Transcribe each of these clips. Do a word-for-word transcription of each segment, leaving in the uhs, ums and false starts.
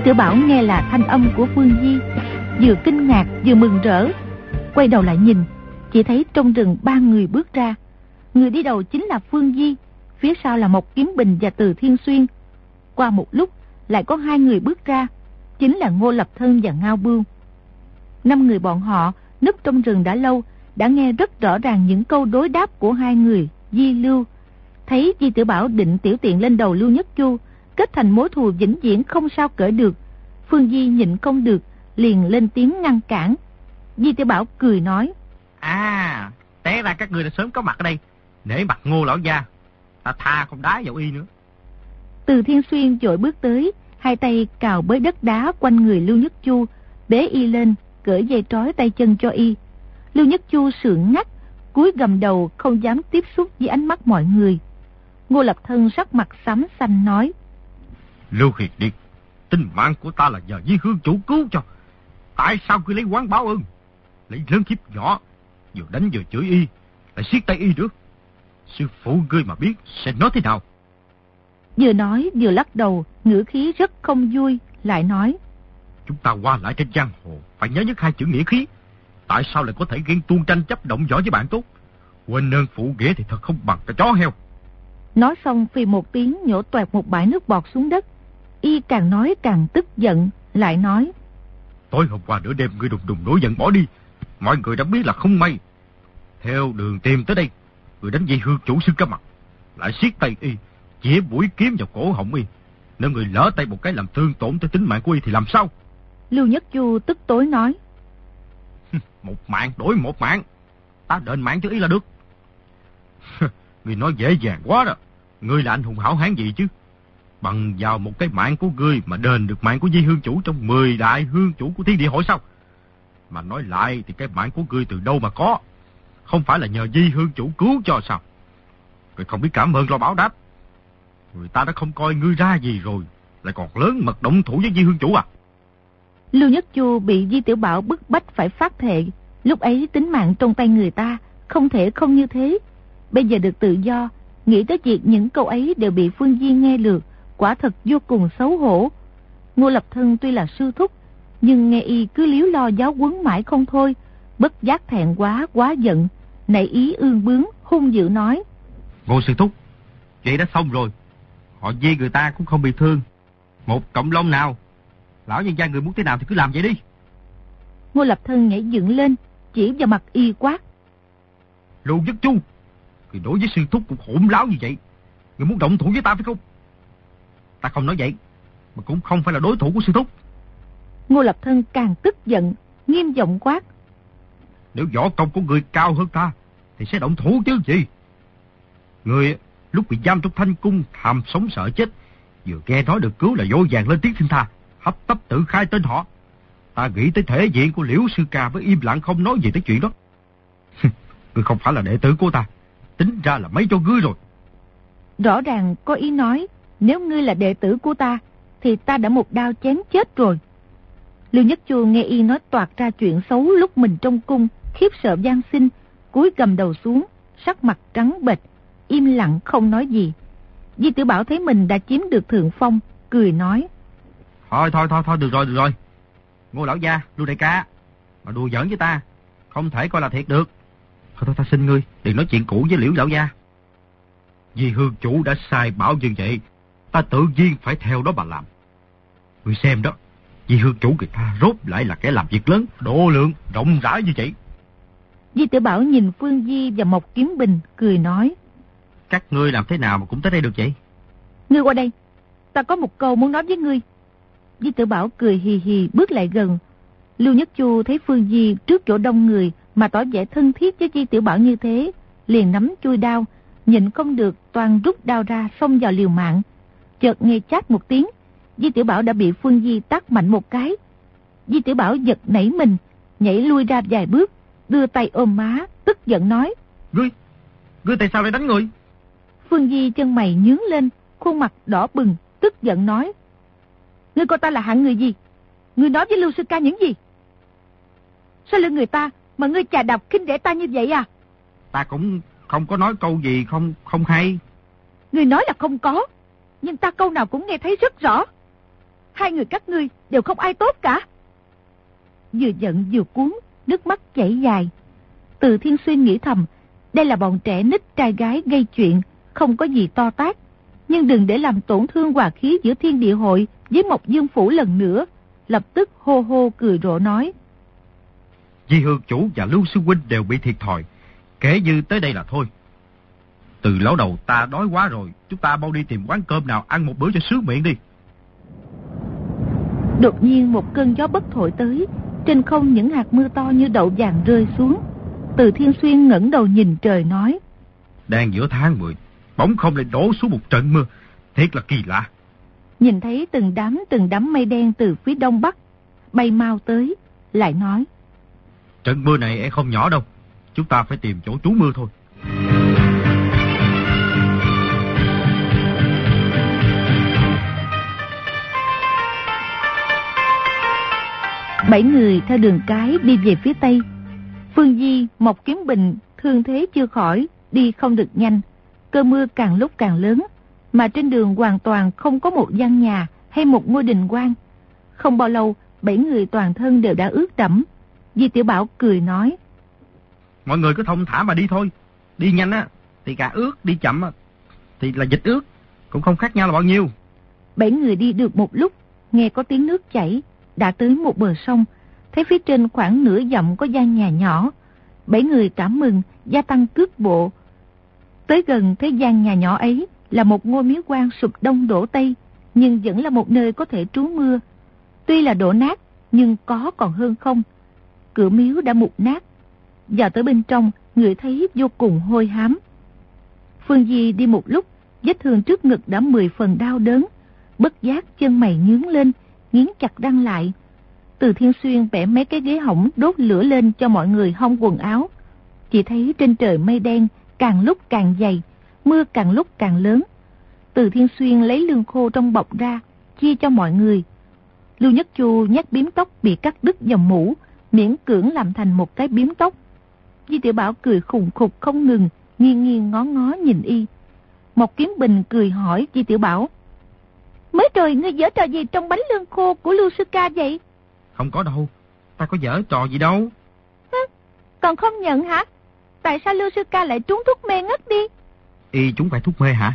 Tử Bảo nghe là thanh âm của Phương Di, vừa kinh ngạc vừa mừng rỡ. Quay đầu lại nhìn, chỉ thấy trong rừng ba người bước ra. Người đi đầu chính là Phương Di, phía sau là Mộc Kiếm Bình và Từ Thiên Xuyên. Qua một lúc lại có hai người bước ra, chính là Ngô Lập Thân và Ngao Bưu. Năm người bọn họ núp trong rừng đã lâu, đã nghe rất rõ ràng những câu đối đáp của hai người Di Lưu. Thấy Di Tử Bảo định tiểu tiện lên đầu Lưu Nhất Chu, kết thành mối thù vĩnh viễn không sao cởi được, Phương Di nhịn không được, liền lên tiếng ngăn cản. Di Tử Bảo cười nói: À, té ra các người đã sớm có mặt ở đây, nể mặt Ngô lão gia, ta tha không đá vào y nữa. Từ Thiên Xuyên vội bước tới, hai tay cào bới đất đá quanh người Lưu Nhất Chu, bế y lên, cởi dây trói tay chân cho y. Lưu Nhất Chu sượng ngắt, cúi gầm đầu không dám tiếp xúc với ánh mắt mọi người. Ngô Lập Thân sắc mặt xám xanh nói: Lưu Hiệt Điệt, tính mạng của ta là nhờ Di Hương chủ cứu cho, tại sao cứ lấy oán báo ơn, lấy lớn hiếp nhỏ, vừa đánh vừa chửi y, lại siết tay y được. Sư phụ ngươi mà biết sẽ nói thế nào? Vừa nói vừa lắc đầu, ngữ khí rất không vui, lại nói: Chúng ta qua lại trên giang hồ phải nhớ nhất hai chữ nghĩa khí, tại sao lại có thể ghen tuông tranh chấp động võ với bạn tốt? Quên ơn phụ nghĩa thì thật không bằng cái chó heo. Nói xong phì một tiếng nhổ toẹt một bãi nước bọt xuống đất. Y càng nói càng tức giận, lại nói: Tối hôm qua nửa đêm ngươi đùng đùng nổi giận bỏ đi, mọi người đã biết là không may. Theo đường tìm tới đây, người đánh Di Hương chủ xưng cả mặt, lại siết tay y, chĩa mũi kiếm vào cổ họng y. Nếu người lỡ tay một cái làm thương tổn tới tính mạng của y thì làm sao? Lưu Nhất Chu tức tối nói: Một mạng đổi một mạng, ta đền mạng cho y là được. Người nói dễ dàng quá đó. Ngươi là anh hùng hảo hán gì chứ? Bằng vào một cái mạng của ngươi mà đền được mạng của Di Hương chủ trong mười đại hương chủ của thiên địa hội sao? Mà nói lại thì cái mạng của ngươi từ đâu mà có? Không phải là nhờ Di Hương chủ cứu cho sao? Người không biết cảm ơn lo báo đáp. Người ta đã không coi ngươi ra gì rồi, lại còn lớn mật động thủ với Di Hương chủ à? Lưu Nhất Chu bị Di Tiểu Bảo bức bách phải phát thệ. Lúc ấy tính mạng trong tay người ta, không thể không như thế. Bây giờ được tự do, nghĩ tới việc những câu ấy đều bị Phương Di nghe lượt, quả thật vô cùng xấu hổ. Ngô Lập Thân tuy là sư thúc, nhưng nghe y cứ líu lo giáo huấn mãi không thôi, bất giác thẹn quá quá giận, nảy ý ương bướng, hung dữ nói: Ngô sư thúc, vậy đã xong rồi, họ Di người ta cũng không bị thương một cọng lông nào. Lão nhân gia người muốn thế nào thì cứ làm vậy đi. Ngô Lập Thân nhảy dựng lên, chỉ vào mặt y quát: Lưu Nhất Chu, người đối với sư thúc cũng hỗn láo như vậy, người muốn động thủ với ta phải không? Ta không nói vậy, mà cũng không phải là đối thủ của sư thúc. Ngô Lập Thân càng tức giận, nghiêm giọng quát: Nếu võ công của người cao hơn ta thì sẽ động thủ chứ gì? Người lúc bị giam trong Thanh Cung tham sống sợ chết, vừa nghe nói được cứu là vội vàng lên tiếng xin tha, hấp tấp tự khai tên họ. Ta nghĩ tới thể diện của Liễu sư ca với im lặng không nói gì tới chuyện đó. Ngươi không phải là đệ tử của ta, tính ra là mấy cho ngươi rồi. Rõ ràng có ý nói, nếu ngươi là đệ tử của ta thì ta đã một đao chém chết rồi. Lưu Nhất Chu nghe y nói toạc ra chuyện xấu lúc mình trong cung, khiếp sợ van xin, cúi gầm đầu xuống, sắc mặt trắng bệch, im lặng không nói gì. Di Tử Bảo thấy mình đã chiếm được thượng phong, cười nói: Thôi thôi thôi thôi được rồi được rồi. Ngô lão gia, Lưu đại ca, mà đùa giỡn với ta, không thể coi là thiệt được. Thôi thôi ta xin ngươi, đừng nói chuyện cũ với Liễu lão gia. Vì Hương chủ đã sai bảo như vậy, ta tự nhiên phải theo đó mà làm. Ngươi xem đó, vì Hương chủ người ta rốt lại là kẻ làm việc lớn, độ lượng rộng rãi như vậy. Di Tử Bảo nhìn Phương Di và Mộc Kiếm Bình, cười nói: Các ngươi làm thế nào mà cũng tới đây được vậy? Ngươi qua đây, ta có một câu muốn nói với ngươi. Di Tử Bảo cười hì hì bước lại gần. Lưu Nhất Chu thấy Phương Di trước chỗ đông người mà tỏ vẻ thân thiết với Di Tiểu Bảo như thế, liền nắm chui đao, nhịn không được toàn rút đao ra xông vào liều mạng. Chợt nghe chát một tiếng, Di Tiểu Bảo đã bị Phương Di tát mạnh một cái. Di Tiểu Bảo giật nảy mình, nhảy lui ra vài bước, đưa tay ôm má, tức giận nói: Ngươi, ngươi tại sao lại đánh người? Phương Di chân mày nhướng lên, khuôn mặt đỏ bừng, tức giận nói: Ngươi coi ta là hạng người gì? Ngươi nói với Lưu sư ca những gì? Sao lưng người ta mà ngươi chà đạp khinh rẻ ta như vậy à? Ta cũng không có nói câu gì không không hay. Ngươi nói là không có, nhưng ta câu nào cũng nghe thấy rất rõ. Hai người các ngươi đều không ai tốt cả. Vừa giận vừa cuốn, nước mắt chảy dài. Từ Thiên Xuyên nghĩ thầm, đây là bọn trẻ nít trai gái gây chuyện, không có gì to tát, nhưng đừng để làm tổn thương hòa khí giữa Thiên Địa Hội với Mộc Dương Phủ lần nữa. Lập tức hô hô cười rộ nói: Di Hương chủ và Lưu Sư huynh đều bị thiệt thòi, kể như tới đây là thôi. Từ lão đầu ta đói quá rồi, chúng ta mau đi tìm quán cơm nào ăn một bữa cho sướng miệng đi. Đột nhiên một cơn gió bất thổi tới, trên không những hạt mưa to như đậu vàng rơi xuống. Từ Thiên Xuyên ngẩng đầu nhìn trời nói: Đang giữa tháng mười, bỗng không lại đổ xuống một trận mưa, thiệt là kỳ lạ. Nhìn thấy từng đám từng đám mây đen từ phía đông bắc bay mau tới, lại nói: Trận mưa này e không nhỏ đâu, chúng ta phải tìm chỗ trú mưa thôi. Bảy người theo đường cái đi về phía tây. Phương Di, Mộc Kiếm Bình thương thế chưa khỏi, đi không được nhanh. Cơn mưa càng lúc càng lớn, mà trên đường hoàn toàn không có một gian nhà hay một ngôi đình quan. Không bao lâu, bảy người toàn thân đều đã ướt đẫm. Di Tiểu Bảo cười nói: Mọi người cứ thông thả mà đi thôi. Đi nhanh á thì cả ướt, đi chậm á thì là dịch ướt, cũng không khác nhau là bao nhiêu. Bảy người đi được một lúc, nghe có tiếng nước chảy, đã tới một bờ sông. Thấy phía trên khoảng nửa dặm có gian nhà nhỏ. Bảy người cảm mừng, gia tăng cước bộ. Tới gần thấy gian nhà nhỏ ấy là một ngôi miếu quan sụp đông đổ tây, nhưng vẫn là một nơi có thể trú mưa. Tuy là đổ nát, nhưng có còn hơn không. Cửa miếu đã mục nát. Vào tới bên trong, người thấy vô cùng hôi hám. Phương Di đi một lúc, vết thương trước ngực đã mười phần đau đớn. Bất giác chân mày nhướng lên, nghiến chặt răng lại. Từ Thiên Xuyên bẻ mấy cái ghế hỏng đốt lửa lên cho mọi người hong quần áo. Chỉ thấy trên trời mây đen càng lúc càng dày, mưa càng lúc càng lớn. Từ Thiên Xuyên lấy lương khô trong bọc ra, chia cho mọi người. Lưu Nhất Chu nhắc bím tóc bị cắt đứt dòng mũ, miễn cưỡng làm thành một cái bím tóc. Di Tiểu Bảo cười khùng khục không ngừng, nghiêng nghiêng ngó ngó nhìn y. Mộc Kiếm Bình cười hỏi Di Tiểu Bảo: Mới rồi ngươi giở trò gì trong bánh lương khô của Lưu Sư Ca vậy? Không có đâu, ta có giở trò gì đâu. Hứ, còn không nhận hả? Tại sao Lưu Sư Ca lại trúng thuốc mê ngất đi? Y chúng phải thuốc mê hả?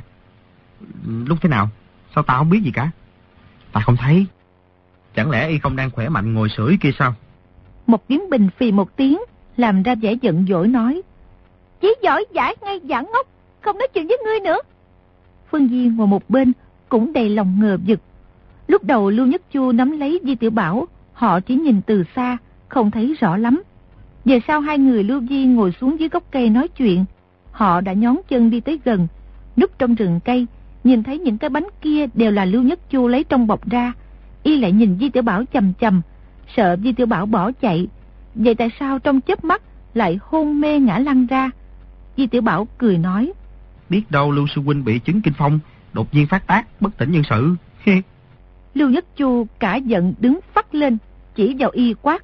Lúc thế nào? Sao ta không biết gì cả? Ta không thấy. Chẳng lẽ y không đang khỏe mạnh ngồi sưởi kia sao? Một Kiếm Bình phì một tiếng, làm ra vẻ giận dỗi nói: Chỉ giỏi giải ngay giả ngốc, không nói chuyện với ngươi nữa. Phương Di ngồi một bên cũng đầy lòng ngờ vực. Lúc đầu Lưu Nhất Chu nắm lấy Di Tiểu Bảo, họ chỉ nhìn từ xa, không thấy rõ lắm. Về sau hai người Lưu Di ngồi xuống dưới gốc cây nói chuyện. Họ đã nhón chân đi tới gần, núp trong rừng cây, nhìn thấy những cái bánh kia đều là Lưu Nhất Chu lấy trong bọc ra. Y lại nhìn Di Tiểu Bảo chầm chầm, sợ Di Tiểu Bảo bỏ chạy. Vậy tại sao trong chớp mắt lại hôn mê ngã lăn ra? Di Tiểu Bảo cười nói: Biết đâu Lưu sư huynh bị chứng kinh phong, đột nhiên phát tác, bất tỉnh nhân sự. Lưu Nhất Chu cả giận đứng phắt lên, chỉ vào y quát: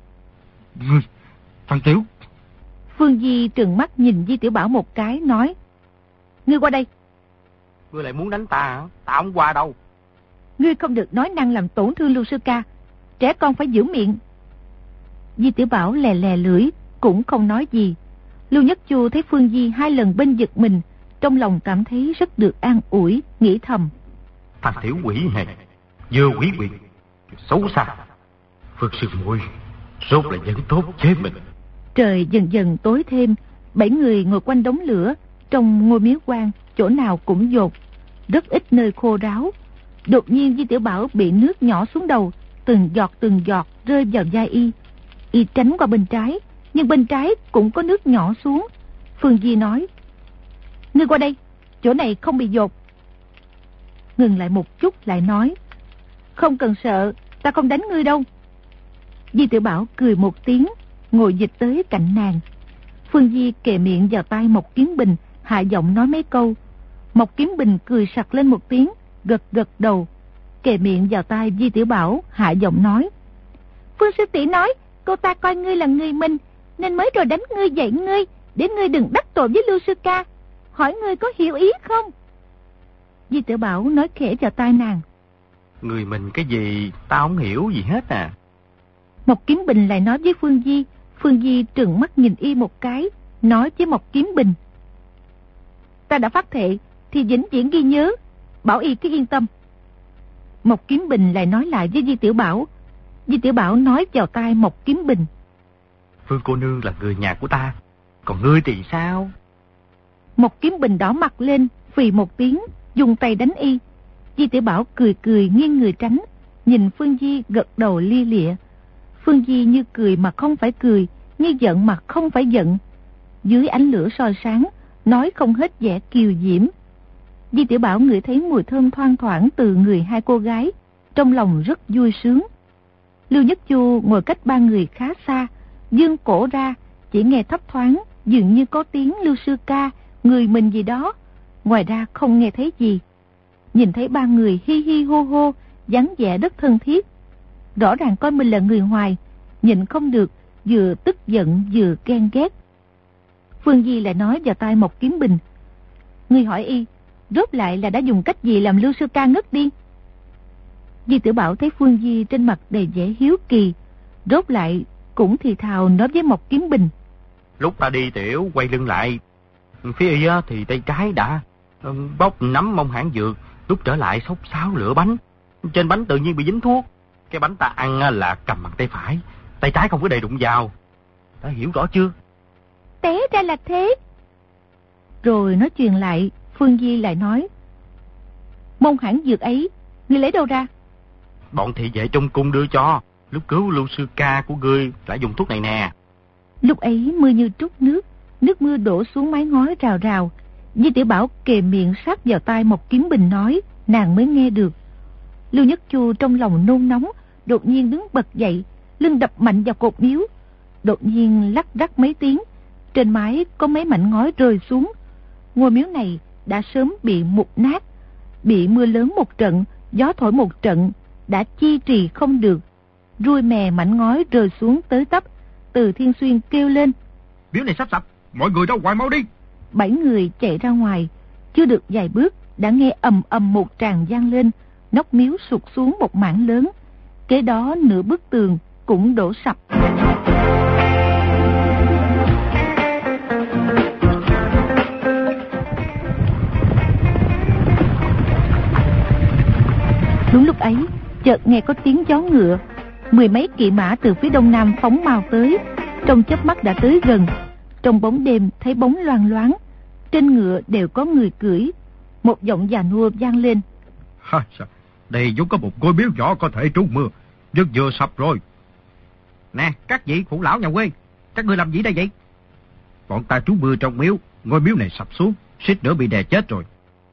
Thằng Tiểu! Phương Di trừng mắt nhìn Di Tiểu Bảo một cái, nói: Ngươi qua đây. Ngươi lại muốn đánh ta hả? Ta không qua đâu. Ngươi không được nói năng làm tổn thương Lưu Sư Ca, trẻ con phải giữ miệng. Di Tiểu Bảo lè lè lưỡi, cũng không nói gì. Lưu Nhất Chu thấy Phương Di hai lần bên giật mình, trong lòng cảm thấy rất được an ủi, nghĩ thầm: Thằng tiểu quỷ này, vừa quỷ quyệt, xấu xa. Phước sư muội, rốt là vẫn tốt chế mình. Trời dần dần tối thêm, bảy người ngồi quanh đống lửa, trong ngôi miếu quan, chỗ nào cũng dột, rất ít nơi khô ráo. Đột nhiên Di Tiểu Bảo bị nước nhỏ xuống đầu, từng giọt từng giọt rơi vào vai y. Y tránh qua bên trái, nhưng bên trái cũng có nước nhỏ xuống. Phương Di nói: Ngươi qua đây, chỗ này không bị dột. Ngừng lại một chút lại nói: Không cần sợ, ta không đánh ngươi đâu. Di Tiểu Bảo cười một tiếng, ngồi dịch tới cạnh nàng. Phương Di kề miệng vào tai Mộc Kiếm Bình, hạ giọng nói mấy câu. Mộc Kiếm Bình cười sặc lên một tiếng, gật gật đầu, kề miệng vào tai Di Tiểu Bảo, hạ giọng nói: Phương sư tỷ nói cô ta coi ngươi là người mình, nên mới rồi đánh ngươi dạy ngươi, để ngươi đừng đắc tội với Lưu Sư Ca. Hỏi ngươi có hiểu ý không? Di Tiểu Bảo nói khẽ vào tai nàng: Người mình cái gì tao không hiểu gì hết à. Mộc Kiếm Bình lại nói với Phương Di. Phương Di trừng mắt nhìn y một cái, nói với Mộc Kiếm Bình: ta đã phát thệ thì vĩnh viễn ghi nhớ, bảo y cứ yên tâm. Mộc Kiếm Bình lại nói lại với Di Tiểu Bảo. Di Tiểu Bảo nói vào tai Mộc Kiếm Bình: Phương cô nương là người nhà của ta, còn ngươi thì sao? Mộc Kiếm Bình đỏ mặt lên, phì một tiếng, dùng tay đánh y. Di Tiểu Bảo cười cười nghiêng người tránh, nhìn Phương Di gật đầu lia lịa. Phương Di như cười mà không phải cười, như giận mà không phải giận. Dưới ánh lửa soi sáng, nói không hết vẻ kiều diễm. Di Tiểu Bảo ngửi thấy mùi thơm thoang thoảng từ người hai cô gái, trong lòng rất vui sướng. Lưu Nhất Chu ngồi cách ba người khá xa, dương cổ ra, chỉ nghe thấp thoáng, dường như có tiếng Lưu Sư Ca, người mình gì đó, ngoài ra không nghe thấy gì. Nhìn thấy ba người hi hi hô hô, dáng vẻ rất thân thiết, rõ ràng coi mình là người ngoài, nhịn không được, vừa tức giận vừa ghen ghét. Phương Di lại nói vào tai Mộc Kiếm Bình: ngươi hỏi y, rốt lại là đã dùng cách gì làm Lưu Sư Ca ngất đi? Di Tiểu Bảo thấy Phương Di trên mặt đầy vẻ hiếu kỳ, rốt lại cũng thì thào nói với Mộc Kiếm Bình: lúc ta đi tiểu quay lưng lại, phía y thì tay trái đã bóc nắm mông hãng dược, lúc trở lại xốc xáo lửa bánh, trên bánh tự nhiên bị dính thuốc. Cái bánh ta ăn là cầm bằng tay phải, tay trái không có đầy đụng vào. Ta hiểu rõ chưa? Té ra là thế. Rồi nói truyền lại, Phương Di lại nói: mông hãng dược ấy, ngươi lấy đâu ra? Bọn thị vệ trong cung đưa cho, lúc cứu Lưu Sư Ca của ngươi lại dùng thuốc này nè. Lúc ấy mưa như trút nước, nước mưa đổ xuống mái ngói rào rào. Di Tiểu Bảo kề miệng sát vào tai Mộc Kiếm Bình nói, nàng mới nghe được. Lưu Nhất Chu trong lòng nôn nóng, đột nhiên đứng bật dậy, lưng đập mạnh vào cột miếu. Đột nhiên lắc rắc mấy tiếng, trên mái có mấy mảnh ngói rơi xuống. Ngôi miếu này đã sớm bị mục nát, bị mưa lớn một trận, gió thổi một trận, đã chi trì không được. Ruồi mè mảnh ngói rơi xuống tới tấp. Từ Thiên Xuyên kêu lên: miếu này sắp sập, mọi người ra ngoài mau đi. Bảy người chạy ra ngoài, chưa được vài bước đã nghe ầm ầm một tràng vang lên, nóc miếu sụt xuống một mảng lớn. Kế đó nửa bức tường cũng đổ sập. Đúng lúc ấy, chợt nghe có tiếng gió ngựa, mười mấy kỵ mã từ phía đông nam phóng mau tới, trong chớp mắt đã tới gần. Trong bóng đêm thấy bóng loang loáng, trên ngựa đều có người cưỡi. Một giọng già nua vang lên: ha, đây vốn có một ngôi miếu nhỏ có thể trú mưa, nhưng vừa sập rồi. Nè, các vị phụ lão nhà quê, các ngươi làm gì đây vậy? Bọn ta trú mưa trong miếu, ngôi miếu này sập xuống, suýt nữa bị đè chết rồi.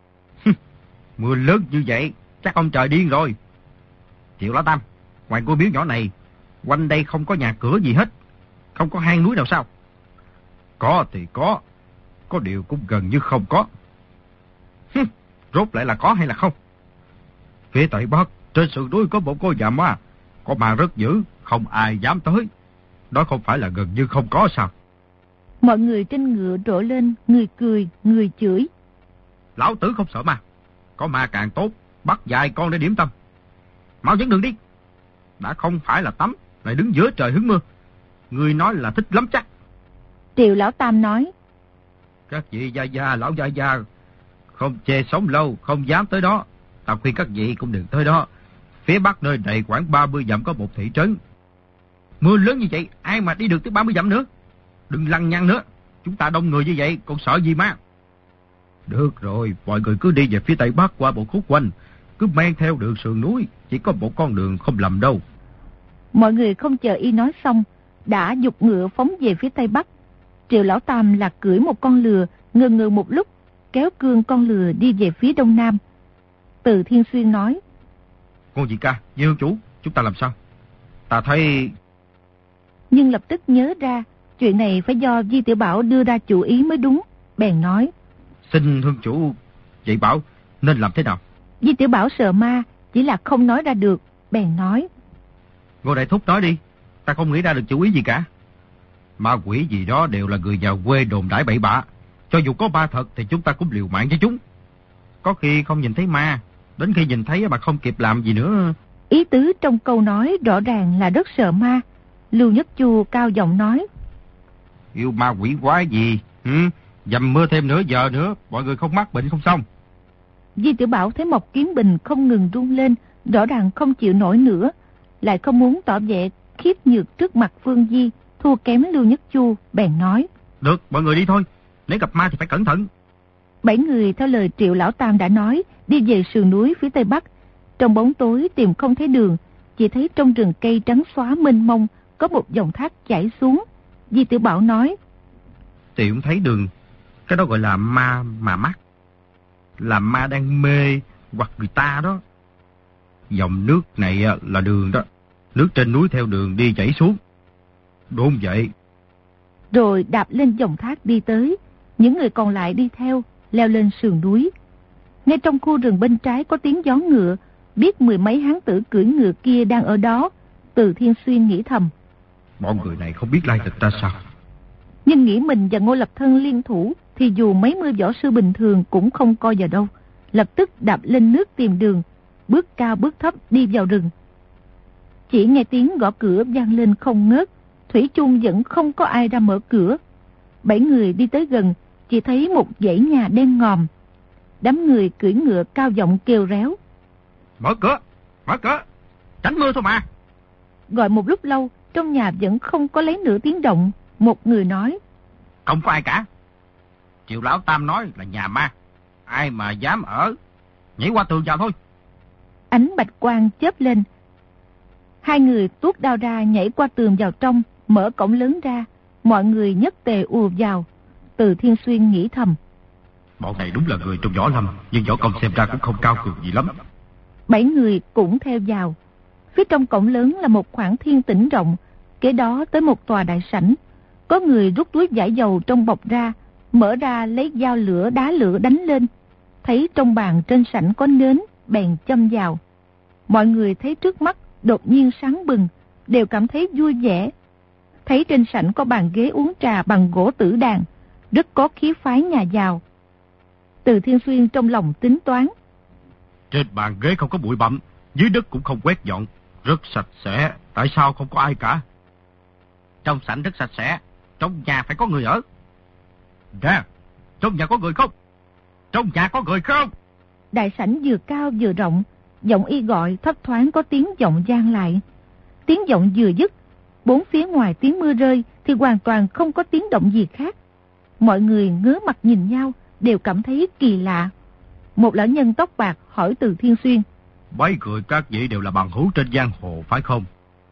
Mưa lớn như vậy, chắc ông trời điên rồi. Triệu Lão Tam, ngoài ngôi miếu nhỏ này, quanh đây không có nhà cửa gì hết, không có hang núi nào sao? Có thì có, có điều cũng gần như không có. Hừ, rốt lại là có hay là không? Phía tây bắc, trên sườn núi có một ngôi nhà ma, có ma rất dữ, không ai dám tới. Đó không phải là gần như không có sao? Mọi người trên ngựa rộ lên, người cười, người chửi. Lão tử không sợ ma, có ma càng tốt, bắt vài con để điểm tâm. Mau dẫn đường đi. Đã không phải là tắm, lại đứng giữa trời hứng mưa. Người nói là thích lắm chắc. Triệu Lão Tam nói: các vị gia gia, lão gia gia, không chê sống lâu, không dám tới đó. Ta khuyên các vị cũng đừng tới đó. Phía bắc nơi này khoảng ba mươi dặm có một thị trấn. Mưa lớn như vậy, ai mà đi được tới ba mươi dặm nữa? Đừng lăng nhăng nữa, chúng ta đông người như vậy, còn sợ gì mà. Được rồi, mọi người cứ đi về phía tây bắc qua một khúc quanh, cứ men theo đường sườn núi, chỉ có một con đường không lầm đâu. Mọi người không chờ y nói xong, đã giục ngựa phóng về phía tây bắc. Triệu Lão Tam là cưỡi một con lừa, ngừ ngừ một lúc, kéo cương con lừa đi về phía đông nam. Từ Thiên Xuyên nói: Cô dì ca, Di Hương chủ, chúng ta làm sao? Ta thấy... Nhưng lập tức nhớ ra, chuyện này phải do Di Tiểu Bảo đưa ra chủ ý mới đúng, bèn nói: Xin Hương chủ dạy bảo nên làm thế nào? Di Tiểu Bảo sợ ma, chỉ là không nói ra được, bèn nói: Ngô Đại Thúc nói đi, ta không nghĩ ra được chủ ý gì cả. Ma quỷ gì đó đều là người già quê đồn đãi bậy bạ. Cho dù có ma thật thì chúng ta cũng liều mạng với chúng. Có khi không nhìn thấy ma, Đến khi nhìn thấy mà không kịp làm gì nữa. Ý tứ trong câu nói rõ ràng là rất sợ ma. Lưu Nhất Chu cao giọng nói. Yêu ma quỷ quái gì? Ừ? Dầm mưa thêm nửa giờ nữa, mọi người không mắc bệnh không xong. Di Tiểu Bảo thấy Mộc Kiếm Bình không ngừng run lên, rõ ràng không chịu nổi nữa, lại không muốn tỏ vẻ khiếp nhược trước mặt Phương Di, thua kém Lưu Nhất Chu, bèn nói. Được, mọi người đi thôi, nếu gặp ma thì phải cẩn thận. Bảy người theo lời Triệu Lão Tam đã nói, đi về sườn núi phía tây bắc. Trong bóng tối tìm không thấy đường, chỉ thấy trong rừng cây trắng xóa mênh mông có một dòng thác chảy xuống. Di Tiểu Bảo nói. Thì cũng thấy đường, cái đó gọi là ma mà mắt, là ma đang mê hoặc người ta đó. Dòng nước này là đường đó, nước trên núi theo đường đi chảy xuống. Đúng vậy. Rồi đạp lên dòng thác đi tới, những người còn lại đi theo, leo lên sườn núi. Ngay trong khu rừng bên trái có tiếng gió ngựa, biết mười mấy hán tử cưỡi ngựa kia đang ở đó. Từ Thiên Xuyên nghĩ thầm. Bọn người này không biết lai lịch ra sao. Nhưng nghĩ mình và Ngô Lập Thân liên thủ thì dù mấy mươi võ sư bình thường cũng không coi vào đâu. Lập tức đạp lên nước tìm đường, bước cao bước thấp đi vào rừng. Chỉ nghe tiếng gõ cửa vang lên không ngớt, thủy chung vẫn không có ai ra mở cửa. Bảy người đi tới gần, chỉ thấy một dãy nhà đen ngòm. Đám người cưỡi ngựa cao giọng kêu réo. Mở cửa, mở cửa, tránh mưa thôi mà. Gọi một lúc lâu, trong nhà vẫn không có lấy nửa tiếng động. Một người nói. Không có ai cả. Triệu Lão Tam nói là nhà ma, ai mà dám ở, nhảy qua tường vào thôi. Ánh bạch quang chớp lên. Hai người tuốt đao ra nhảy qua tường vào trong, mở cổng lớn ra. Mọi người nhất tề ùa vào. Từ Thiên Xuyên nghĩ thầm. Bọn này đúng là người trong võ lâm, nhưng võ công xem ra cũng không cao cường gì lắm. Bảy người cũng theo vào. Phía trong cổng lớn là một khoảng thiên tĩnh rộng, kế đó tới một tòa đại sảnh. Có người rút túi vải dầu trong bọc ra, mở ra lấy dao lửa đá lửa đánh lên. Thấy trong bàn trên sảnh có nến, bèn châm vào. Mọi người thấy trước mắt đột nhiên sáng bừng, đều cảm thấy vui vẻ. Thấy trên sảnh có bàn ghế uống trà bằng gỗ tử đàn, rất có khí phái nhà giàu. Từ Thiên Xuyên trong lòng tính toán. Trên bàn ghế không có bụi bặm, dưới đất cũng không quét dọn, rất sạch sẽ, tại sao không có ai cả? Trong sảnh rất sạch sẽ, trong nhà phải có người ở. Nè, trong nhà có người không? Trong nhà có người không? Đại sảnh vừa cao vừa rộng, giọng y gọi thấp thoáng có tiếng giọng vang lại. Tiếng giọng vừa dứt, bốn phía ngoài tiếng mưa rơi thì hoàn toàn không có tiếng động gì khác. Mọi người ngớ mặt nhìn nhau, đều cảm thấy kỳ lạ. Một lão nhân tóc bạc hỏi Từ Thiên Xuyên. Mấy người các vị đều là bằng hữu trên giang hồ phải không?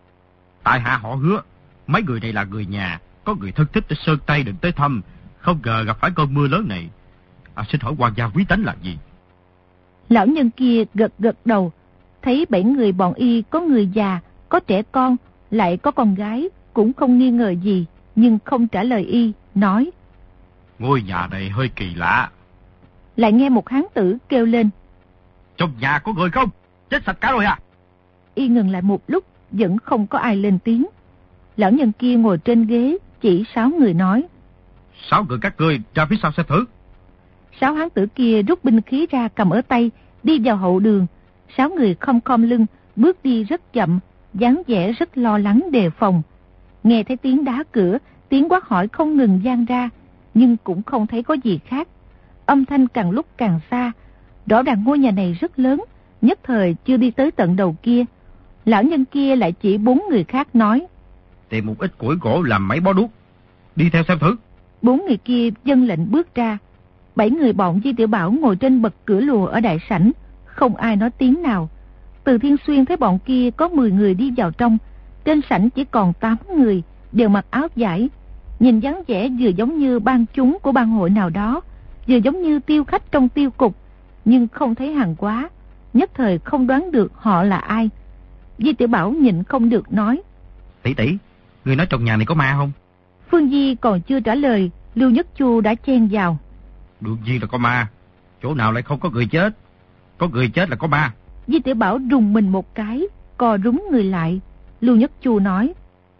Tại hạ họ Hứa, mấy người này là người nhà, có người thân thích ở Sơn Tây định tới thăm, không ngờ gặp phải cơn mưa lớn này. À, xin hỏi quan gia quý tánh là gì? Lão nhân kia gật gật đầu, thấy bảy người bọn y có người già, có trẻ con, lại có con gái, cũng không nghi ngờ gì, nhưng không trả lời y, nói. Ngôi nhà này hơi kỳ lạ. Lại nghe một hán tử kêu lên. Trong nhà có người không? Chết sạch cả rồi à? Y ngừng lại một lúc, vẫn không có ai lên tiếng. Lão nhân kia ngồi trên ghế, chỉ sáu người nói. Sáu người các ngươi ra phía sau xem thử. Sáu hán tử kia rút binh khí ra cầm ở tay, đi vào hậu đường. Sáu người không khom lưng, bước đi rất chậm, dáng vẻ rất lo lắng đề phòng. Nghe thấy tiếng đá cửa, tiếng quát hỏi không ngừng vang ra, nhưng cũng không thấy có gì khác. Âm thanh càng lúc càng xa, rõ ràng ngôi nhà này rất lớn, nhất thời chưa đi tới tận đầu kia. Lão nhân kia lại chỉ bốn người khác nói. Tìm một ít củi gỗ làm mấy bó đuốc, đi theo xem thử. Bốn người kia vâng lệnh bước ra. Bảy người bọn Di Tiểu Bảo ngồi trên bậc cửa lùa ở đại sảnh, không ai nói tiếng nào. Từ Thiên Xuyên thấy bọn kia có mười người đi vào trong, trên sảnh chỉ còn tám người, đều mặc áo vải. Nhìn dáng vẻ vừa giống như ban chúng của ban hội nào đó, vừa giống như tiêu khách trong tiêu cục, nhưng không thấy hàng quá, nhất thời không đoán được họ là ai. Di Tiểu Bảo nhịn không được nói. Tỷ tỷ, người nói trong nhà này có ma không? Phương Di còn chưa trả lời, Lưu Nhất Chu đã chen vào. Đương nhiên là có ma, chỗ nào lại không có người chết? Có người chết là có ma. Di Tiểu Bảo rùng mình một cái, co rúm người lại. Lưu Nhất Chu nói.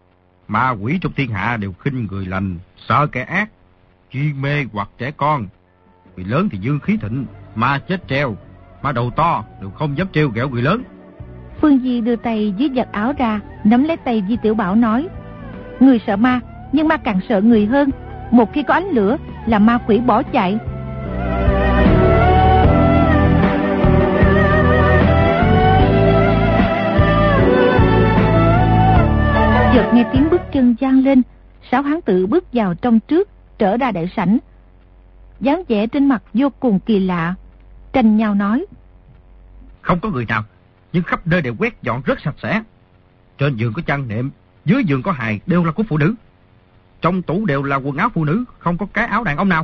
Ma quỷ trong thiên hạ đều khinh người lành, sợ kẻ ác, chuyên mê hoặc trẻ con. Người lớn thì dương khí thịnh, ma chết treo, mà đầu to đều không dám trêu ghẹo người lớn. Phương Di đưa tay dưới giật áo ra, nắm lấy tay Di Tiểu Bảo nói: người sợ ma, nhưng ma càng sợ người hơn. Một khi có ánh lửa là ma quỷ bỏ chạy. Chợt nghe tiếng bước chân vang lên, sáu hán tử bước vào trong trước, trở ra đại sảnh. Dáng vẻ trên mặt vô cùng kỳ lạ, tranh nhau nói: không có người nào, nhưng khắp nơi đều quét dọn rất sạch sẽ. Trên giường có chăn nệm, dưới giường có hài, đều là của phụ nữ. Trong tủ đều là quần áo phụ nữ, không có cái áo đàn ông nào.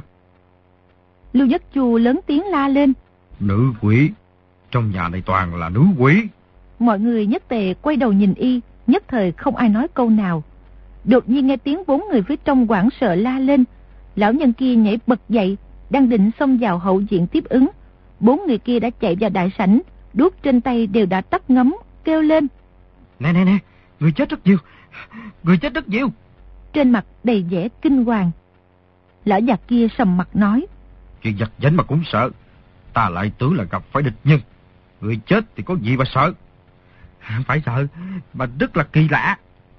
Lưu Nhất Chu lớn tiếng la lên: nữ quỷ, trong nhà này toàn là nữ quỷ. Mọi người nhất tề quay đầu nhìn y, nhất thời không ai nói câu nào. Đột nhiên nghe tiếng bốn người phía trong hoảng sợ la lên. Lão nhân kia nhảy bật dậy, đang định xông vào hậu viện tiếp ứng. Bốn người kia đã chạy vào đại sảnh, đuốc trên tay đều đã tắt ngấm, kêu lên: nè nè nè, người chết rất nhiều, người chết rất nhiều. Trên mặt đầy vẻ kinh hoàng. Lão già kia sầm mặt nói: chuyện giật giánh mà cũng sợ, ta lại tưởng là gặp phải địch nhân. Người chết thì có gì mà sợ? Phải sợ, mà rất là kỳ lạ.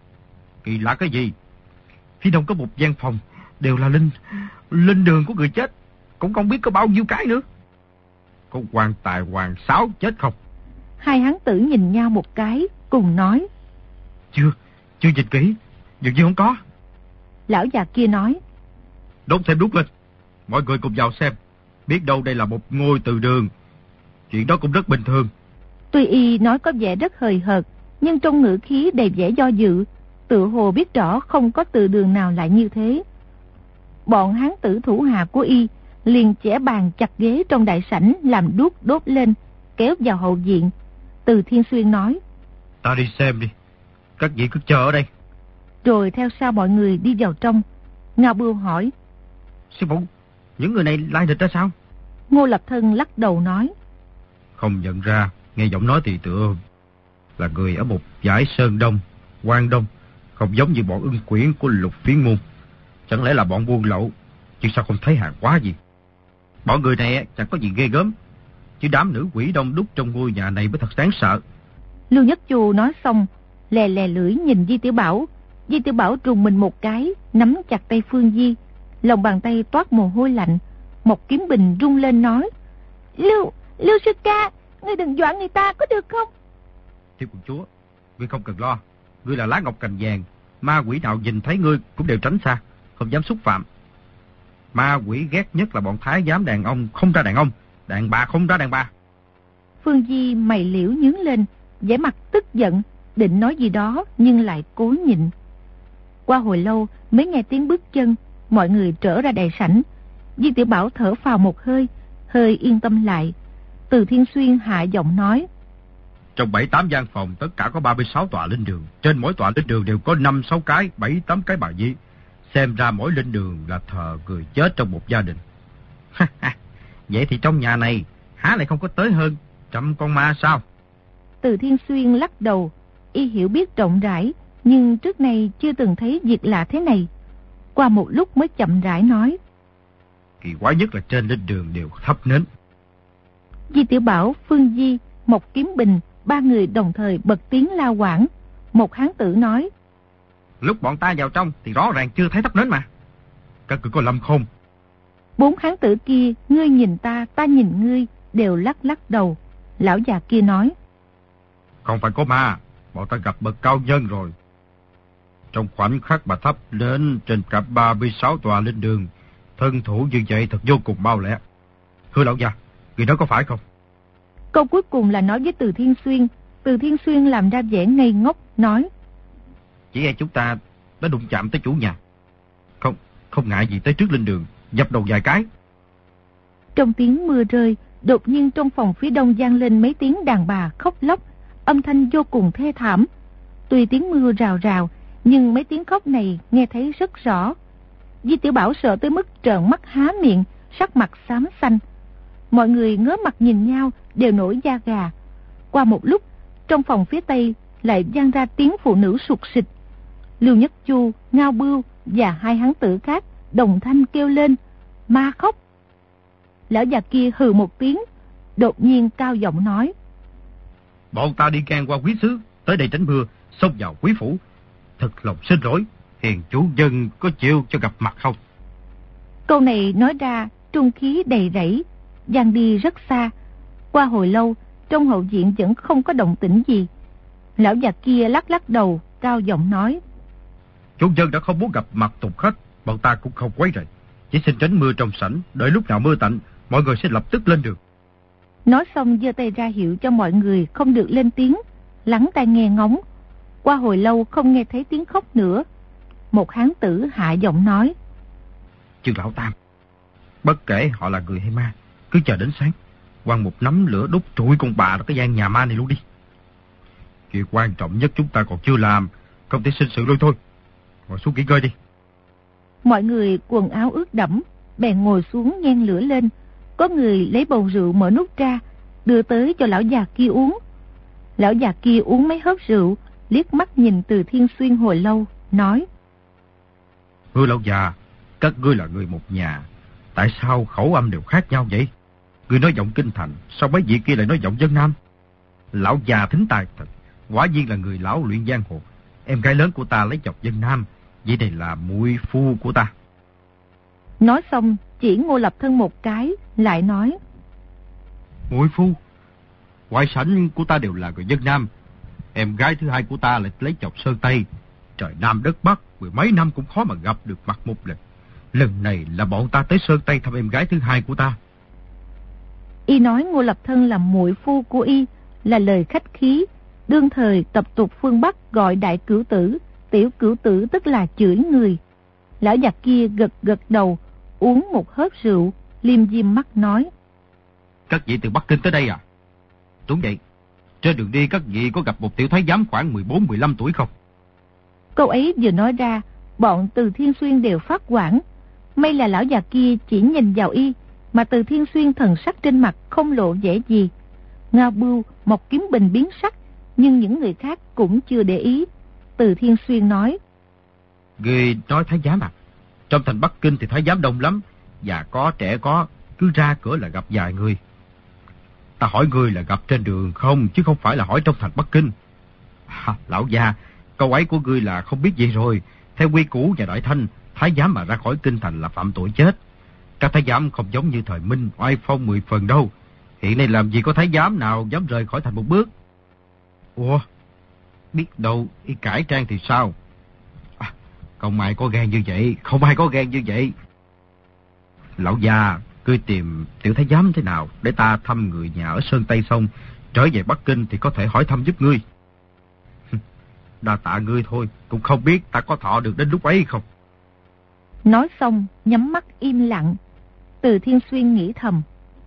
Kỳ lạ cái gì? Phía đông có một gian phòng, đều là linh linh đường của người chết, cũng không biết có bao nhiêu cái nữa. Có quan tài hoàng sáo chết không? Hai hán tử nhìn nhau một cái, cùng nói: Chưa, chưa nhìn kỹ, dường như không có. Lão già kia nói: đốt thêm đuốc lên, mọi người cùng vào xem, biết đâu đây là một ngôi từ đường. Chuyện đó cũng rất bình thường. Tuy y nói có vẻ rất hời hợt, nhưng trong ngữ khí đầy vẻ do dự, tự hồ biết rõ không có từ đường nào lại như thế. Bọn hán tử thủ hạ của y liền chẻ bàn chặt ghế trong đại sảnh làm đuốc đốt lên, kéo vào hậu viện. Từ Thiên Xuyên nói: ta đi xem đi, các vị cứ chờ ở đây. Rồi theo sau mọi người đi vào trong. Ngao Bưu hỏi: sư phụ, những người này lai lịch ra sao? Ngô Lập Thân lắc đầu nói: không nhận ra, nghe giọng nói thì tựa là người ở một dải Sơn Đông, Quan Đông, không giống như bọn ưng quyển của Lục Phiến Môn. Chẳng lẽ là bọn buôn lậu, chứ sao không thấy hàng hóa gì? Bọn người này chẳng có gì ghê gớm, chứ đám nữ quỷ đông đúc trong ngôi nhà này mới thật đáng sợ. Lưu Nhất Chu nói xong, lè lè lưỡi nhìn Di Tiểu Bảo. Di Tiểu Bảo trùng mình một cái, nắm chặt tay Phương Di, lòng bàn tay toát mồ hôi lạnh. Một Kiếm Bình rung lên nói: Lưu, Lưu sư ca, ngươi đừng dọa người ta có được không? Tiểu quận chúa, ngươi không cần lo, ngươi là lá ngọc cành vàng, ma quỷ nào nhìn thấy ngươi cũng đều tránh xa, không dám xúc phạm. Ma quỷ ghét nhất là bọn thái giám đàn ông không ra đàn ông, đàn bà không ra đàn bà. Phương Di mày liễu nhướng lên, vẻ mặt tức giận, định nói gì đó nhưng lại cố nhịn. Qua hồi lâu mới nghe tiếng bước chân, mọi người trở ra đại sảnh. Di Tiểu Bảo thở phào một hơi, hơi yên tâm lại. Từ Thiên Xuyên hạ giọng nói: trong bảy tám gian phòng tất cả có ba mươi sáu tòa linh đường, trên mỗi tòa linh đường đều có năm sáu cái, bảy tám cái bà di. Xem ra mỗi linh đường là thờ người chết trong một gia đình. Vậy thì trong nhà này há lại không có tới hơn trăm con ma sao? Từ Thiên Xuyên lắc đầu, y hiểu biết rộng rãi, nhưng trước nay chưa từng thấy việc lạ thế này. Qua một lúc mới chậm rãi nói: kỳ quái nhất là trên linh đường đều thắp nến. Di Tiểu Bảo, Phương Di, một Kiếm Bình, ba người đồng thời bật tiếng la quảng. Một hán tử nói: lúc bọn ta vào trong thì rõ ràng chưa thấy thắp nến mà, các ngươi có lầm không? Bốn hán tử kia, ngươi nhìn ta, ta nhìn ngươi, đều lắc lắc đầu. Lão già kia nói: không phải có ma, bọn ta gặp bậc cao nhân rồi. Trong khoảnh khắc bà thắp đến trên cả ba mươi sáu tòa linh đường, thân thủ như vậy thật vô cùng mau lẹ. Thưa lão già, người đó có phải không? Câu cuối cùng là nói với Từ Thiên Xuyên. Từ Thiên Xuyên làm ra vẻ ngây ngốc, nói: chỉ e chúng ta đã đụng chạm tới chủ nhà. Không, không ngại gì tới trước linh đường, dập đầu vài cái. Trong tiếng mưa rơi, đột nhiên trong phòng phía đông vang lên mấy tiếng đàn bà khóc lóc, âm thanh vô cùng thê thảm. Tuy tiếng mưa rào rào, nhưng mấy tiếng khóc này nghe thấy rất rõ. Di Tiểu Bảo sợ tới mức trợn mắt há miệng, sắc mặt xám xanh. Mọi người ngớ mặt nhìn nhau, đều nổi da gà. Qua một lúc, trong phòng phía tây lại vang ra tiếng phụ nữ sụt sịt. Lưu Nhất Chu, Ngao Bưu và hai hán tử khác đồng thanh kêu lên: ma khóc. Lão già kia hừ một tiếng, đột nhiên cao giọng nói. Bọn ta đi ngang qua quý xứ, tới đây tránh mưa, xông vào quý phủ. Thật lòng xin lỗi, hiền chủ nhân có chịu cho gặp mặt không? Câu này nói ra trung khí đầy rẫy, dang đi rất xa. Qua hồi lâu, trong hậu viện vẫn không có động tĩnh gì. Lão già kia lắc lắc đầu, cao giọng nói. Chủ nhân đã không muốn gặp mặt tục khách, bọn ta cũng không quấy rầy. Chỉ xin tránh mưa trong sảnh, đợi lúc nào mưa tạnh, mọi người sẽ lập tức lên đường. Nói xong giơ tay ra hiệu cho mọi người không được lên tiếng, lắng tai nghe ngóng. Qua hồi lâu không nghe thấy tiếng khóc nữa. Một hán tử hạ giọng nói. Chư lão tam, bất kể họ là người hay ma, cứ chờ đến sáng, quăng một nắm lửa đốt trụi con bà ở cái gian nhà ma này luôn đi. Chuyện quan trọng nhất chúng ta còn chưa làm, không thể sinh sự luôn thôi. Ngồi xuống nghỉ ngơi đi. Mọi người quần áo ướt đẫm, bèn ngồi xuống nhen lửa lên. Có người lấy bầu rượu mở nút ra, đưa tới cho lão già kia uống. Lão già kia uống mấy hớp rượu, liếc mắt nhìn Từ Thiên Xuyên hồi lâu, nói. Ngươi lão già, các ngươi là người một nhà, tại sao khẩu âm đều khác nhau vậy? Ngươi nói giọng kinh thành, sao mấy vị kia lại nói giọng dân nam? Lão già thính tài thật, quả nhiên là người lão luyện giang hồ. Em gái lớn của ta lấy chồng dân nam, vậy đây là muội phu của ta. Nói xong chỉ Ngô Lập Thân một cái, lại nói. Muội phu, ngoại sảnh của ta đều là người dân nam. Em gái thứ hai của ta lại lấy chồng Sơn Tây. Trời Nam đất Bắc, mười mấy năm cũng khó mà gặp được mặt một lần. Lần này là bọn ta tới Sơn Tây thăm em gái thứ hai của ta. Y nói Ngô Lập Thân là muội phu của y, là lời khách khí. Đương thời tập tục phương Bắc gọi đại cửu tử, tiểu cửu tử tức là chửi người. Lão già kia gật gật đầu, uống một hớp rượu, liêm diêm mắt nói. Các vị từ Bắc Kinh tới đây à? Đúng vậy. Trên đường đi các vị có gặp một tiểu thái giám khoảng mười bốn mười lăm tuổi không? Câu ấy vừa nói ra, bọn Từ Thiên Xuyên đều phát hoảng. May là lão già kia chỉ nhìn vào y, mà Từ Thiên Xuyên thần sắc trên mặt không lộ vẻ gì. Ngao Bưu, Mộc Kiếm Bình biến sắc, nhưng những người khác cũng chưa để ý. Từ Thiên Xuyên nói. Người nói thái giám à? Trong thành Bắc Kinh thì thái giám đông lắm, già có trẻ có, cứ ra cửa là gặp vài người. Ta hỏi ngươi là gặp trên đường không, chứ không phải là hỏi trong thành Bắc Kinh. À, lão già, câu ấy của ngươi là không biết gì rồi. Theo quy củ và Đại Thanh, thái giám mà ra khỏi kinh thành là phạm tội chết. Các thái giám không giống như thời Minh, oai phong mười phần đâu. Hiện nay làm gì có thái giám nào dám rời khỏi thành một bước. Ủa, biết đâu y cải trang thì sao? À, không ai có gan như vậy, không ai có gan như vậy. Lão già, ngươi tìm tiểu thái giám thế nào để ta thăm người nhà ở Sơn Tây xong, trở về Bắc Kinh thì có thể hỏi thăm giúp ngươi. Đa tạ ngươi thôi, cũng không biết ta có thọ được đến lúc ấy không. Nói xong, nhắm mắt im lặng. Từ Thiên Xuyên nghĩ thầm.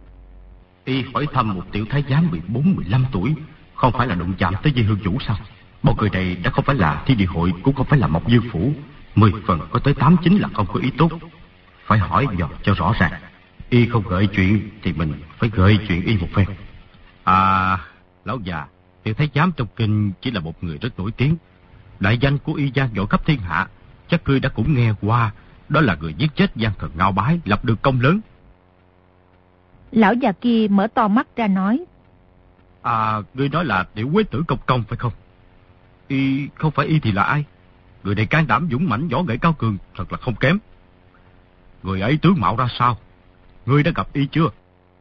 Y hỏi thăm một tiểu thái giám mười bốn mười lăm tuổi, không phải là đụng chạm tới Di Hương Vũ sao? Bọn người này đã không phải là Thiên Địa Hội, cũng không phải là Mộc Dương Phủ. Mười phần có tới tám chín là không có ý tốt. Phải hỏi dò cho rõ ràng. Y không gợi chuyện thì mình phải gợi chuyện y một phen. À, lão già, tiểu thái giám trong kinh chỉ là một người rất nổi tiếng. Đại danh của y vang dội khắp thiên hạ, chắc ngươi đã cũng nghe qua. Đó là người giết chết gian thần Ngao Bái, lập được công lớn. Lão già kia mở to mắt ra nói. À, ngươi nói là tiểu quế tử Công Công phải không? Y không phải y thì là ai? Người này can đảm dũng mãnh, võ nghệ cao cường, thật là không kém. Người ấy tướng mạo ra sao? Ngươi đã gặp y chưa?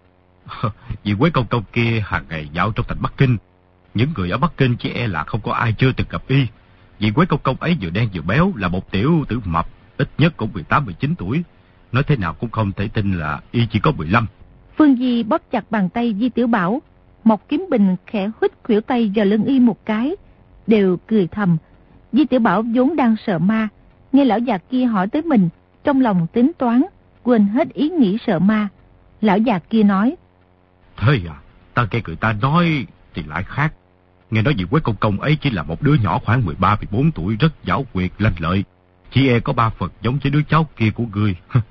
Vì Quế Công Công kia hàng ngày dạo trong thành Bắc Kinh. Những người ở Bắc Kinh chỉ e là không có ai chưa từng gặp y. Vì Quế Công Công ấy vừa đen vừa béo, là một tiểu tử mập, ít nhất cũng mười tám mười chín tuổi. Nói thế nào cũng không thể tin là y chỉ có mười lăm. Phương Di bóp chặt bàn tay Di Tiểu Bảo. Mộc Kiếm Bình khẽ huýt khuỷu tay vào lưng y một cái, đều cười thầm. Di Tiểu Bảo vốn đang sợ ma, nghe lão già kia hỏi tới mình, trong lòng tính toán, quên hết ý nghĩ sợ ma. Lão già kia nói. Thế à, ta nghe người ta nói thì lại khác. Nghe nói vì Quế Công Công ấy chỉ là một đứa nhỏ khoảng mười ba mười bốn tuổi, rất giảo quyệt lanh lợi. Chỉ e có ba phần giống với đứa cháu kia của ngươi.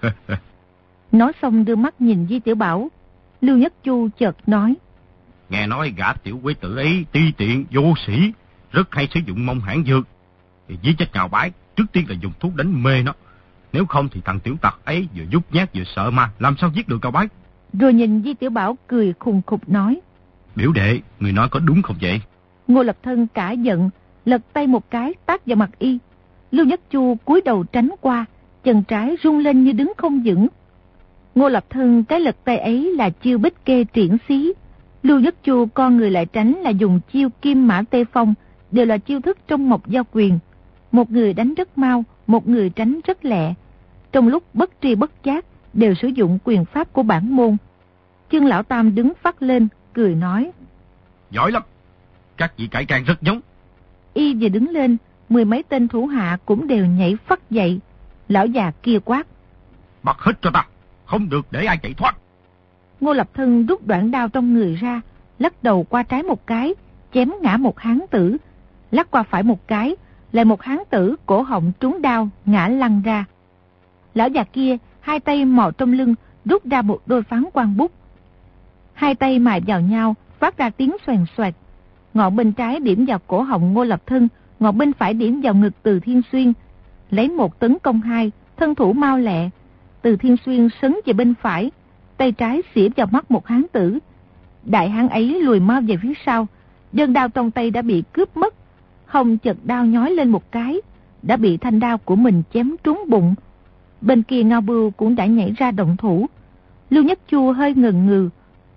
Nói xong đưa mắt nhìn Di Tiểu Bảo. Lưu Nhất Chu chợt nói. Nghe nói gã tiểu quế tử ấy ti tiện vô sĩ, rất hay sử dụng mông hãn dược. Thì giết chết Ngao Bái, trước tiên là dùng thuốc đánh mê nó. Nếu không thì thằng tiểu tặc ấy vừa nhút nhát vừa sợ ma, làm sao giết được Ngao Bái? Rồi nhìn Di Tiểu Bảo cười khùng khục nói: Biểu đệ, người nói có đúng không vậy? Ngô Lập Thân cả giận, lật tay một cái tát vào mặt y. Lưu Nhất Chu cúi đầu tránh qua, chân trái rung lên như đứng không vững. Ngô Lập Thân cái lật tay ấy là chiêu bích kê triển xí. Lưu Nhất Chu con người lại tránh là dùng chiêu kim mã tê phong, đều là chiêu thức trong Mộc Giao Quyền. Một người đánh rất mau, một người tránh rất lẹ. Trong lúc bất tri bất giác đều sử dụng quyền pháp của bản môn. Chương Lão Tam đứng phắt lên, cười nói: Giỏi lắm, các vị cải trang rất giống. Y vừa đứng lên, mười mấy tên thủ hạ cũng đều nhảy phắt dậy. Lão già kia quát: Bắt hết cho ta, không được để ai chạy thoát. Ngô Lập Thân rút đoạn đao trong người ra, lắc đầu qua trái một cái, chém ngã một hán tử. Lắc qua phải một cái, lại một hán tử cổ họng trúng đao, ngã lăn ra. Lão già kia hai tay mò trong lưng, rút ra một đôi phán quan bút. Hai tay mài vào nhau, phát ra tiếng xoèn xoẹt. Ngọn bên trái điểm vào cổ họng Ngô Lập Thân, ngọn bên phải điểm vào ngực Từ Thiên Xuyên. Lấy một tấn công hai, thân thủ mau lẹ. Từ Thiên Xuyên sấn về bên phải, tay trái xỉa vào mắt một hán tử. Đại hán ấy lùi mau về phía sau, đơn đao trong tay đã bị cướp mất. Hồng chợt đao nhói lên một cái, đã bị thanh đao của mình chém trúng bụng. Bên kia Ngao Bưu cũng đã nhảy ra động thủ. Lưu Nhất Chu hơi ngần ngừ,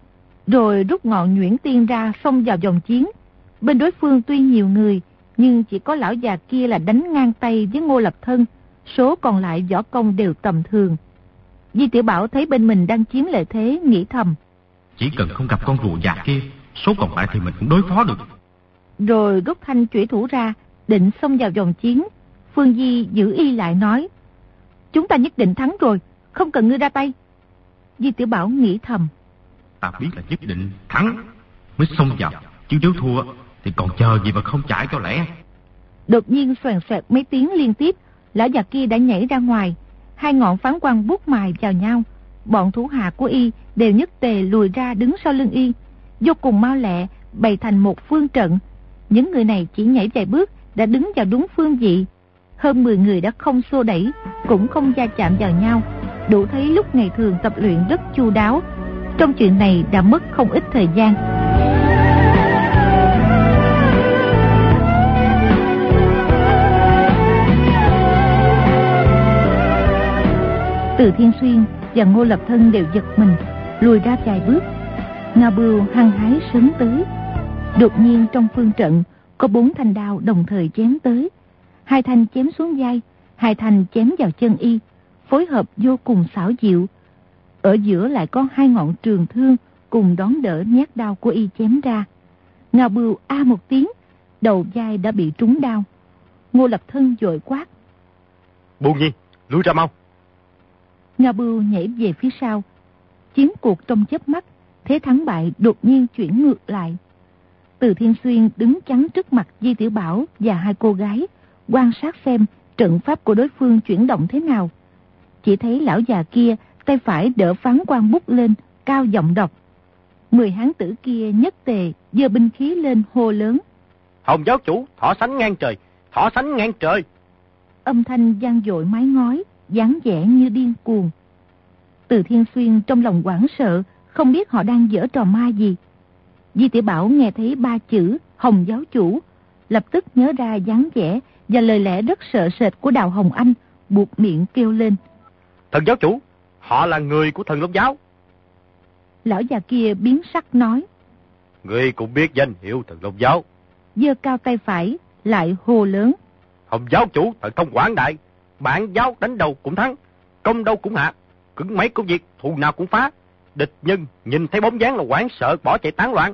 rồi rút ngọn nhuyễn tiên ra xông vào vòng chiến. Bên đối phương tuy nhiều người, nhưng chỉ có lão già kia là đánh ngang tay với Ngô Lập Thân, số còn lại võ công đều tầm thường. Di Tiểu Bảo thấy bên mình đang chiếm lợi thế, nghĩ thầm: Chỉ cần không gặp con rùa già kia, số còn lại thì mình cũng đối phó được. Rồi rút thanh chủy thủ ra, định xông vào vòng chiến. Phương Di giữ y lại nói: Chúng ta nhất định thắng rồi, không cần ngươi ra tay. Di Tiểu Bảo nghĩ thầm: Ta biết là nhất định thắng mới xông vào, chứ nếu thua thì còn chờ gì mà không chạy cho lẽ. Đột nhiên xoèn xoẹt mấy tiếng liên tiếp, lão già kia đã nhảy ra ngoài. Hai ngọn phán quan bút mài vào nhau. Bọn thủ hạ của y đều nhất tề lùi ra đứng sau lưng y, vô cùng mau lẹ bày thành một phương trận. Những người này chỉ nhảy vài bước đã đứng vào đúng phương vị. Hơn mười người đã không xô đẩy, cũng không va chạm vào nhau, đủ thấy lúc ngày thường tập luyện rất chu đáo. Trong chuyện này đã mất không ít thời gian. Từ Thiên Xuyên và Ngô Lập Thân đều giật mình, lùi ra vài bước. Ngao Bưu hăng hái sấn tới. Đột nhiên trong phương trận có bốn thanh đao đồng thời chém tới. Hai thanh chém xuống vai, hai thanh chém vào chân y, phối hợp vô cùng xảo diệu. Ở giữa lại có hai ngọn trường thương cùng đón đỡ nhát đao của y chém ra. Ngao Bưu a một tiếng, đầu vai đã bị trúng đao. Ngô Lập Thân vội quát: Buồn Nhi, lui ra mau. Ngao Bưu nhảy về phía sau. Chiến cuộc trong chớp mắt, thế thắng bại đột nhiên chuyển ngược lại. Từ Thiên Xuyên đứng chắn trước mặt Di Tiểu Bảo và hai cô gái, quan sát xem trận pháp của đối phương chuyển động thế nào. Chỉ thấy lão già kia tay phải đỡ phán quan bút lên, cao giọng đọc. Mười hán tử kia nhất tề giơ binh khí lên hô lớn: Hồng giáo chủ, thọ sánh ngang trời, thọ sánh ngang trời. Âm thanh vang dội mái ngói, dáng vẻ như điên cuồng. Từ Thiên Xuyên trong lòng hoảng sợ, không biết họ đang giở trò ma gì. Di Tiểu Bảo nghe thấy ba chữ Hồng giáo chủ, lập tức nhớ ra dáng vẻ và lời lẽ rất sợ sệt của Đào Hồng Anh, buộc miệng kêu lên: Thần giáo chủ, họ là người của Thần Long giáo. Lão già kia biến sắc nói: Ngươi cũng biết danh hiệu Thần Long giáo. Giơ cao tay phải, lại hô lớn: Hồng giáo chủ thần thông quảng đại, bản giáo đánh đầu cũng thắng, công đâu cũng hạ, cứng mấy công việc, thù nào cũng phá. Địch nhân nhìn thấy bóng dáng là hoảng sợ, bỏ chạy tán loạn.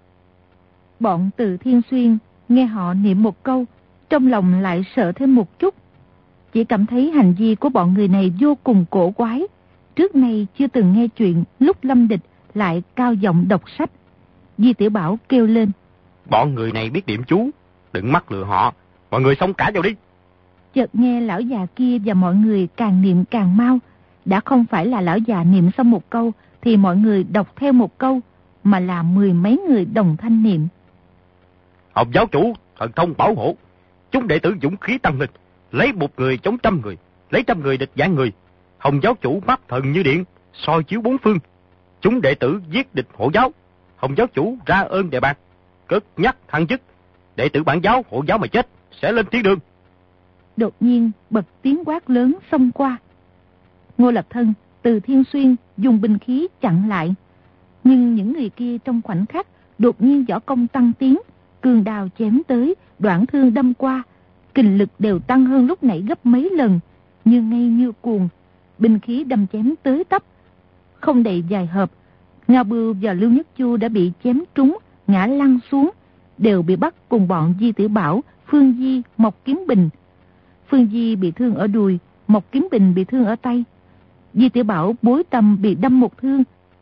Bọn Từ Thiên Xuyên nghe họ niệm một câu, trong lòng lại sợ thêm một chút. Chỉ cảm thấy hành vi của bọn người này vô cùng cổ quái. Trước nay chưa từng nghe chuyện lúc lâm địch lại cao giọng đọc sách. Di Tiểu Bảo kêu lên: Bọn người này biết điểm chú, đừng mắc lừa họ, mọi người xông cả vào đi. Chợt nghe lão già kia và mọi người càng niệm càng mau. Đã không phải là lão già niệm xong một câu thì mọi người đọc theo một câu, mà là mười mấy người đồng thanh niệm. Hồng giáo chủ thần thông bảo hộ, chúng đệ tử dũng khí tăng nghịch, lấy một người chống trăm người, lấy trăm người địch vạn người. Hồng giáo chủ mắt thần như điện, soi chiếu bốn phương, chúng đệ tử giết địch hộ giáo. Hồng giáo chủ ra ơn đề bạc, cất nhắc thăng chức. Đệ tử bản giáo hộ giáo mà chết sẽ lên thiên đường. Đột nhiên bật tiếng quát lớn xông qua. Ngô Lập Thân, Từ Thiên Xuyên dùng binh khí chặn lại. Nhưng những người kia trong khoảnh khắc đột nhiên võ công tăng tiến, cường đào chém tới, đoạn thương đâm qua, kình lực đều tăng hơn lúc nãy gấp mấy lần, như ngay như cuồng. Binh khí đâm chém tới tấp, không đầy vài hợp. Ngao Bưu và Lưu Nhất Chu đã bị chém trúng, ngã lăn xuống, đều bị bắt cùng bọn Di Tử Bảo, Phương Di, Mộc Kiếm Bình. Phương Di bị thương ở đùi, Mộc Kiếm Bình bị thương ở tay. Di Tử Bảo bối tâm bị đâm một thương.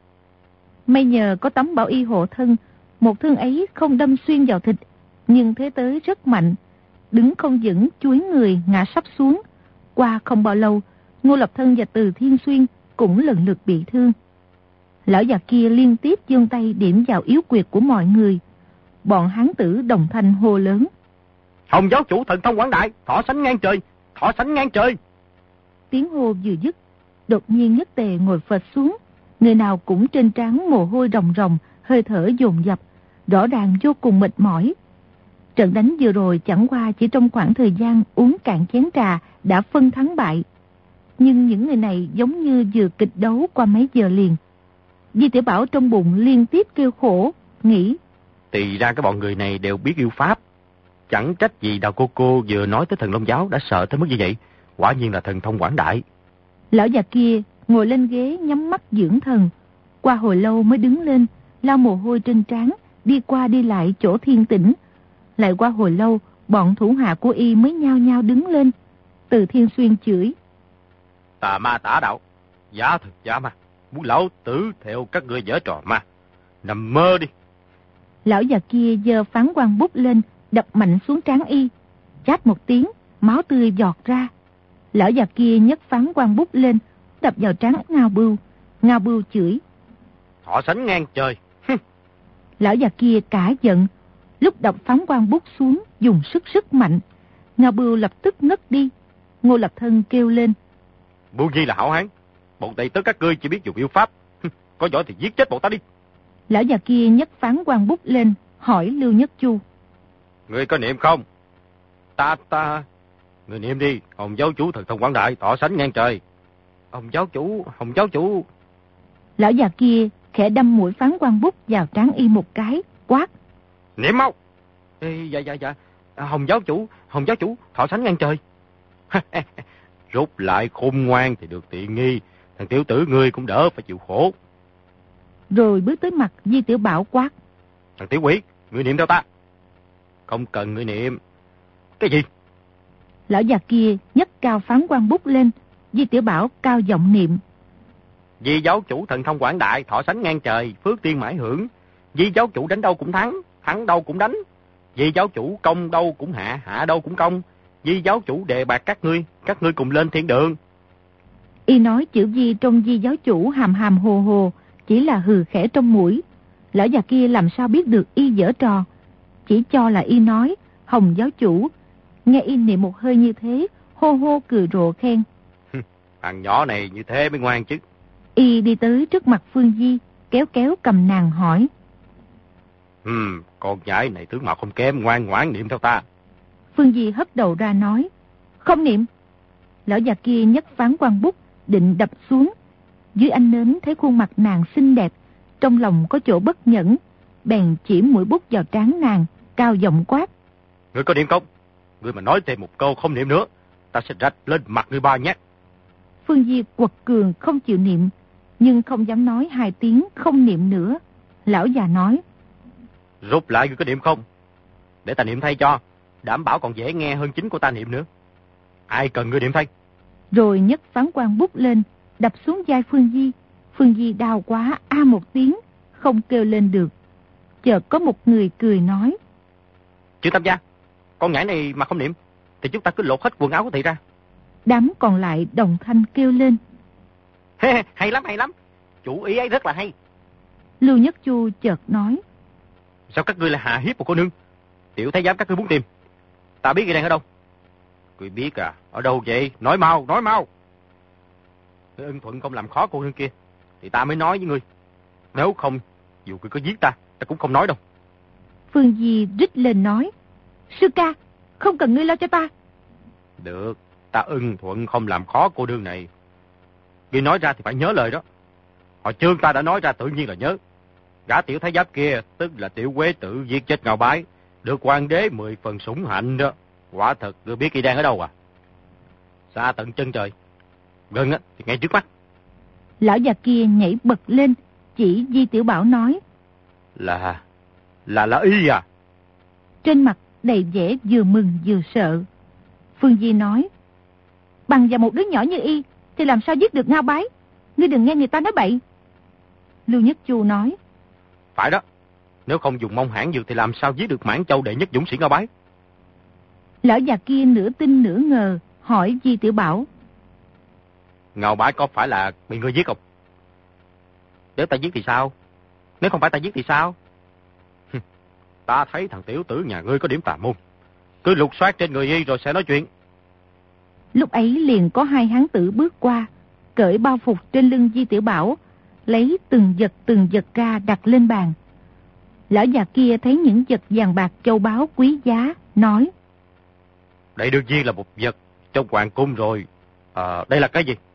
May nhờ có tấm bảo y hộ thân, một thương ấy không đâm xuyên vào thịt, nhưng thế tới rất mạnh, đứng không vững, chuối người ngã sắp xuống. Qua không bao lâu, Ngô Lập Thân và Từ Thiên Xuyên cũng lần lượt bị thương. Lão già kia liên tiếp giương tay điểm vào yếu quyệt của mọi người. Bọn hán tử đồng thanh hô lớn: Hồng giáo chủ thần thông quảng đại, thọ sánh ngang trời, thọ sánh ngang trời. Tiếng hô vừa dứt, đột nhiên Nhất Tề ngồi phịch xuống, người nào cũng trên trán mồ hôi ròng ròng, hơi thở dồn dập, rõ ràng vô cùng mệt mỏi. Trận đánh vừa rồi chẳng qua chỉ trong khoảng thời gian uống cạn chén trà đã phân thắng bại, nhưng những người này giống như vừa kịch đấu qua mấy giờ liền. Di Tiểu Bảo trong bụng liên tiếp kêu khổ, nghĩ: Thì ra cái bọn người này đều biết yêu pháp. Chẳng trách gì Đào cô cô vừa nói tới thần Long giáo đã sợ tới mức như vậy. Quả nhiên là thần thông quảng đại. Lão già kia ngồi lên ghế nhắm mắt dưỡng thần. Qua hồi lâu mới đứng lên, lau mồ hôi trên trán, đi qua đi lại chỗ thiên tĩnh. Lại qua hồi lâu, bọn thủ hạ của y mới nhao nhao đứng lên. Từ Thiên Xuyên chửi: Tà ma tả đạo, giả thực giả ma, muốn lão tử theo các ngươi giở trò ma, nằm mơ đi. Lão già kia giơ phán quan bút lên, đập mạnh xuống trán y. Chát một tiếng, máu tươi giọt ra. Lão già kia nhấc phán quan bút lên, đập vào trán Ngao Bưu. Ngao Bưu chửi: Thọ sánh ngang trời. Lão già kia cả giận, lúc đập phán quan bút xuống dùng sức sức mạnh. Ngao Bưu lập tức ngất đi. Ngô Lập Thân kêu lên: Bưu Nhi là hảo hán, bọn Tây tớ các ngươi chỉ biết dùng yêu pháp, có giỏi thì giết chết bọn ta đi. Lão già kia nhấc phán quan bút lên, hỏi Lưu Nhất Chu: Ngươi có niệm không? Ta ta Ngươi niệm đi. Hồng giáo chủ thần thông quảng đại, thọ sánh ngang trời. Hồng giáo chủ, Hồng giáo chủ. Lão già kia khẽ đâm mũi phán quan bút vào trán y một cái, quát: Niệm mau. Ê, dạ dạ dạ. Hồng giáo chủ, Hồng giáo chủ, thọ sánh ngang trời. Rút lại khôn ngoan thì được tiện nghi, thằng tiểu tử ngươi cũng đỡ phải chịu khổ. Rồi bước tới mặt Di Tiểu Bảo quát: Thằng tiểu quỷ, ngươi niệm theo ta. Không cần ngươi niệm. Cái gì? Lão già kia nhấc cao phán quan bút lên. Di Tiểu Bảo cao giọng niệm: Di giáo chủ thần thông quảng đại, thọ sánh ngang trời, phước tiên mãi hưởng. Di giáo chủ đánh đâu cũng thắng, thắng đâu cũng đánh. Di giáo chủ công đâu cũng hạ, hạ đâu cũng công. Di giáo chủ đề bạc các ngươi, các ngươi cùng lên thiên đường. Y nói chữ Di trong Di giáo chủ hàm hàm hồ hồ, chỉ là hừ khẽ trong mũi. Lão già kia làm sao biết được y giở trò, chỉ cho là y nói Hồng giáo chủ. Nghe y niệm một hơi như thế, hô hô cười rộ khen: Thằng nhỏ này như thế mới ngoan chứ. Y đi tới trước mặt Phương Di, kéo kéo cầm nàng hỏi: Ừ, con nhãi này tướng mạo không kém, ngoan ngoãn niệm theo ta. Phương Di hất đầu ra nói: Không niệm. Lão già kia nhấc phán quan bút định đập xuống. Dưới ánh nến thấy khuôn mặt nàng xinh đẹp, trong lòng có chỗ bất nhẫn, bèn chỉ mũi bút vào trán nàng, cao giọng quát: Ngươi có niệm không? Ngươi mà nói thêm một câu không niệm nữa, ta sẽ rạch lên mặt ngươi ba nhát. Phương Di quật cường không chịu niệm, nhưng không dám nói hai tiếng không niệm nữa. Lão già nói: Rút lại ngươi có niệm không? Để ta niệm thay cho, đảm bảo còn dễ nghe hơn chính của ta niệm nữa. Ai cần ngươi niệm thay? Rồi nhấc phán quan bút lên, đập xuống vai Phương Di. Phương Di đau quá, a một tiếng, không kêu lên được. Chợt có một người cười nói: Chư Tam gia, con nhãi này mà không niệm thì chúng ta cứ lột hết quần áo của thị ra. Đám còn lại đồng thanh kêu lên: Hay lắm, hay lắm, chủ ý ấy rất là hay. Lưu Nhất Chu chợt nói: Sao các ngươi là hạ hiếp một cô nương? Tiểu thái giám các ngươi muốn tìm, ta biết ngươi đang ở đâu. Ngươi biết à? Ở đâu vậy? Nói mau, nói mau. Ngươi ưng thuận không làm khó cô nương kia thì ta mới nói với ngươi. Nếu không, dù ngươi có giết ta, ta cũng không nói đâu. Phương Di rít lên nói, sư ca, không cần ngươi lo cho ta. Được, ta ưng thuận không làm khó cô đương này. Ngươi nói ra thì phải nhớ lời đó. Hồi chương ta đã nói ra tự nhiên là nhớ. Gã tiểu thái giám kia, tức là tiểu quế tử giết chết Ngao Bái, được hoàng đế mười phần sủng hạnh đó. Quả thật, ngươi biết y đang ở đâu à? Xa tận chân trời. Gần á, thì ngay trước mắt. Lão già kia nhảy bật lên, chỉ Di Tiểu Bảo nói, Là... là là y à? Trên mặt đầy vẻ vừa mừng vừa sợ. Phương Di nói, bằng vào một đứa nhỏ như y thì làm sao giết được Ngao Bái? Ngươi đừng nghe người ta nói bậy. Lưu Nhất Chu nói, phải đó, nếu không dùng mông hãn dược thì làm sao giết được Mãn Châu đệ nhất dũng sĩ Ngao Bái? Lão già kia nửa tin nửa ngờ, hỏi Di Tiểu Bảo, Ngao Bái có phải là bị ngươi giết không? Nếu ta giết thì sao? Nếu không phải ta giết thì sao? Ta thấy thằng tiểu tử nhà ngươi có điểm tà môn. Cứ lục soát trên người y rồi sẽ nói chuyện. Lúc ấy liền có hai hán tử bước qua, cởi bao phục trên lưng Di Tiểu Bảo, lấy từng vật từng vật ra đặt lên bàn. Lão già kia thấy những vật vàng bạc châu báu quý giá, nói, Đây đương nhiên là một vật trong hoàng cung rồi. À, đây là cái gì?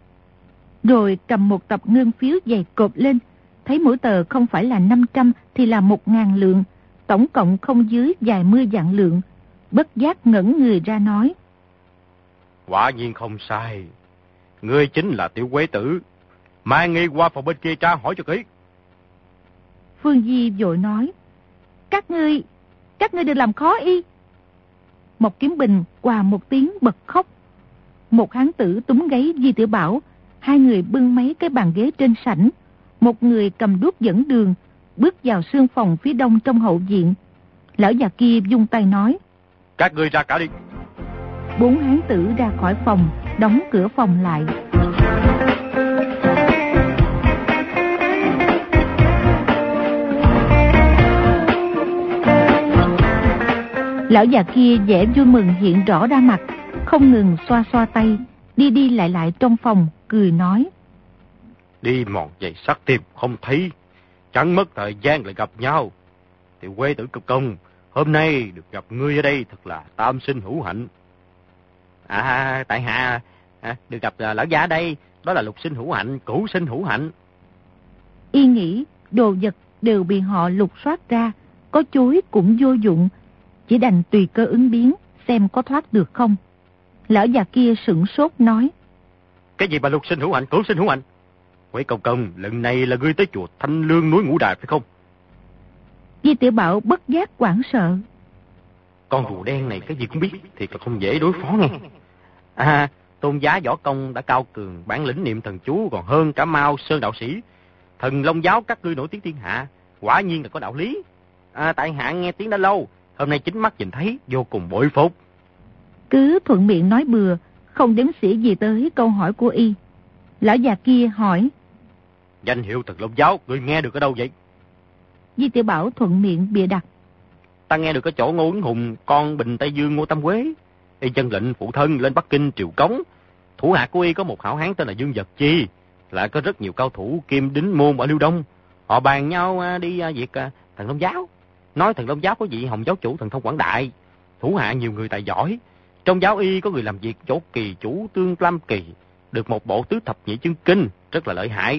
Rồi cầm một tập ngân phiếu dày cộp lên, thấy mỗi tờ không phải là năm trăm thì là một ngàn lượng, tổng cộng không dưới vài mươi vạn lượng. Bất giác ngẩn người ra nói, Quả nhiên không sai. Ngươi chính là tiểu quế tử. Mang nghi qua phòng bên kia tra hỏi cho kỹ. Phương Di vội nói, Các ngươi, các ngươi đừng làm khó y. Một Kiếm Bình quà một tiếng bật khóc. Một hán tử túm gáy Di Tiểu Bảo, hai người bưng mấy cái bàn ghế trên sảnh, một người cầm đuốc dẫn đường, bước vào sương phòng phía đông trong hậu viện. Lão già kia vung tay nói, Các ngươi ra cả đi. Bốn hán tử ra khỏi phòng, đóng cửa phòng lại. Lão già kia vẻ vui mừng hiện rõ ra mặt, không ngừng xoa xoa tay, đi đi lại lại trong phòng, cười nói, Đi mòn giày sắt tìm không thấy, chẳng mất thời gian lại gặp nhau. Tiểu quế tử cực công, hôm nay được gặp ngươi ở đây thật là tam sinh hữu hạnh. À, tại hạ à, được gặp uh, lão gia ở đây, đó là lục sinh hữu hạnh, cửu sinh hữu hạnh. Y nghĩ đồ vật đều bị họ lục soát ra, có chối cũng vô dụng, chỉ đành tùy cơ ứng biến, xem có thoát được không. Lão già kia sửng sốt nói, Cái gì mà lục sinh hữu hạnh, cửu sinh hữu hạnh? Quế công công, lần này là ngươi tới chùa Thanh Lương núi Ngũ Đài phải không? Di Tiểu Bảo bất giác hoảng sợ. Con rùa đen này cái gì cũng biết, thiệt là không dễ đối phó nghe. À, tôn giá võ công đã cao cường, bản lĩnh niệm thần chú còn hơn cả Mao Sơn đạo sĩ. Thần Long giáo các ngươi nổi tiếng thiên hạ, quả nhiên là có đạo lý. À, tại hạ nghe tiếng đã lâu, hôm nay chính mắt nhìn thấy, vô cùng bội phục. Cứ thuận miệng nói bừa, không đếm xỉa gì tới câu hỏi của y. Lão già kia hỏi, Danh hiệu Thần Long giáo, ngươi nghe được ở đâu vậy? Di Tiểu Bảo thuận miệng bịa đặt, Ta nghe được ở chỗ Ngô Ứng Hùng, con Bình Tây Dương Ngô Tam Quế. Y chân lệnh phụ thân lên Bắc Kinh triều cống. Thủ hạ của y có một hảo hán tên là Dương Vật Chi, lại có rất nhiều cao thủ kim đính môn ở Liêu Đông. Họ bàn nhau đi việc Thần Long giáo, nói Thần Long giáo có vị Hồng giáo chủ thần thông quảng đại, thủ hạ nhiều người tài giỏi. Trong giáo y có người làm việc chỗ kỳ chủ Tương Lam Kỳ, được một bộ tứ thập nhị chân kinh, rất là lợi hại.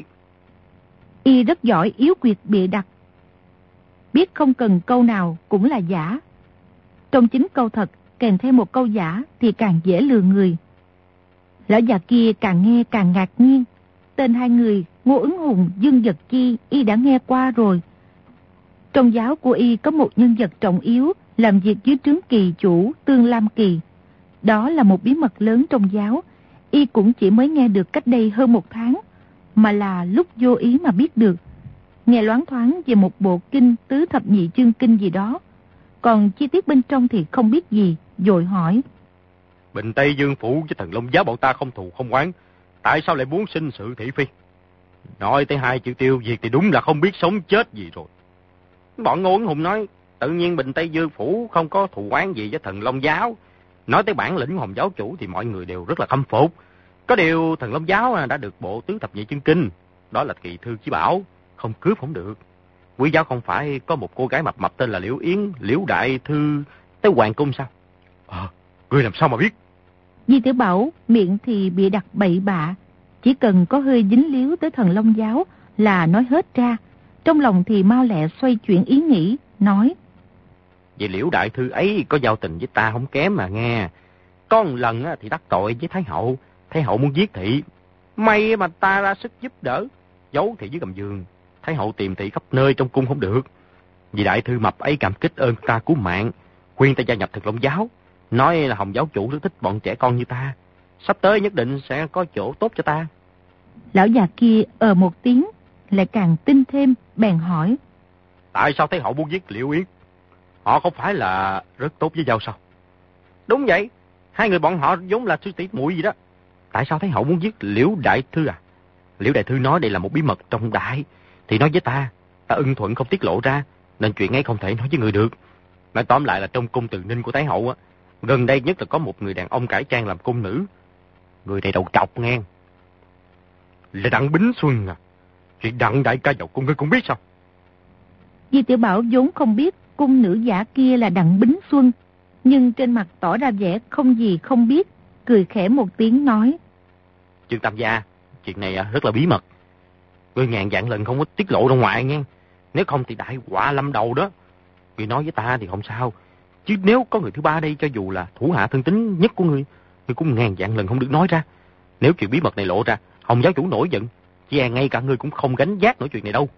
Y rất giỏi yếu quyệt bịa đặt, biết không cần câu nào cũng là giả. Trong chính câu thật kèm thêm một câu giả thì càng dễ lừa người. Lão già kia càng nghe càng ngạc nhiên. Tên hai người Ngô Ứng Hùng, Dương Vật Chi y đã nghe qua rồi. Trong giáo của y có một nhân vật trọng yếu làm việc dưới trướng kỳ chủ Tương Lam Kỳ. Đó là một bí mật lớn trong giáo, y cũng chỉ mới nghe được cách đây hơn một tháng, mà là lúc vô ý mà biết được. Nghe loáng thoáng về một bộ kinh tứ thập nhị chương kinh gì đó, còn chi tiết bên trong thì không biết gì, vội hỏi, Bình Tây Dương phủ với Thần Long giáo bọn ta không thù không oán, tại sao lại muốn sinh sự thị phi? Nói tới hai chữ tiêu diệt thì đúng là không biết sống chết gì rồi. Bọn Ngô Ứng Hùng nói, tự nhiên Bình Tây Dương phủ không có thù oán gì với Thần Long giáo. Nói tới bản lĩnh Hồng giáo chủ thì mọi người đều rất là khâm phục. Có điều Thần Long giáo đã được bộ tứ thập nhị chân kinh, đó là kỳ thư chí bảo, Không cướp không được. Quý giáo không phải có một cô gái mập mập tên là Liễu Yến, Liễu Đại Thư tới hoàng cung sao? Ờ, ngươi làm sao mà biết? Di Tiểu Bảo miệng thì bị đặt bậy bạ, chỉ cần có hơi dính líu tới Thần Long giáo là nói hết ra. Trong lòng thì mau lẹ xoay chuyển ý nghĩ, nói: Vậy Liễu Đại Thư ấy có giao tình với ta không kém mà nghe. Có một lần thì đắc tội với Thái Hậu, Thái Hậu muốn giết thị. May mà ta ra sức giúp đỡ, giấu thị dưới gầm giường. Thái Hậu tìm thị khắp nơi trong cung không được. Vì Đại Thư mập ấy cảm kích ơn ta cứu mạng, khuyên ta gia nhập Thần Long giáo, nói là Hồng giáo chủ rất thích bọn trẻ con như ta, sắp tới nhất định sẽ có chỗ tốt cho ta. Lão già kia ờ một tiếng, lại càng tin thêm, bèn hỏi: Tại sao Thái Hậu muốn giết Liễu Yến? Họ không phải là rất tốt với nhau sao? Đúng vậy, hai người bọn họ vốn là sư tỷ muội gì đó. Tại sao Thái Hậu muốn giết Liễu Đại Thư à? Liễu Đại Thư nói đây là một bí mật trọng đại, thì nói với ta, ta ưng thuận không tiết lộ ra, nên chuyện ấy không thể nói với người được. Nói tóm lại là trong cung Từ Ninh của Thái Hậu á, gần đây nhất là có một người đàn ông cải trang làm cung nữ. Người này đầu trọc nghe. Là Đặng Bính Xuân à? Chuyện Đặng đại ca vào cung ngươi cũng biết sao? Di Tiểu Bảo vốn không biết cung nữ giả kia là Đặng Bính Xuân, nhưng trên mặt tỏ ra vẻ không gì không biết, cười khẽ một tiếng nói: Trương Tam gia, chuyện này rất là bí mật. Ngươi ngàn vạn lần không có tiết lộ ra ngoài nghe. Nếu không thì đại họa lâm đầu đó. Ngươi nói với ta thì không sao, chứ nếu có người thứ ba đây, cho dù là thủ hạ thân tín nhất của ngươi, ngươi cũng ngàn vạn lần không được nói ra. Nếu chuyện bí mật này lộ ra, Hồng giáo chủ nổi giận, chỉ e ngay cả ngươi cũng không gánh vác nổi chuyện này đâu.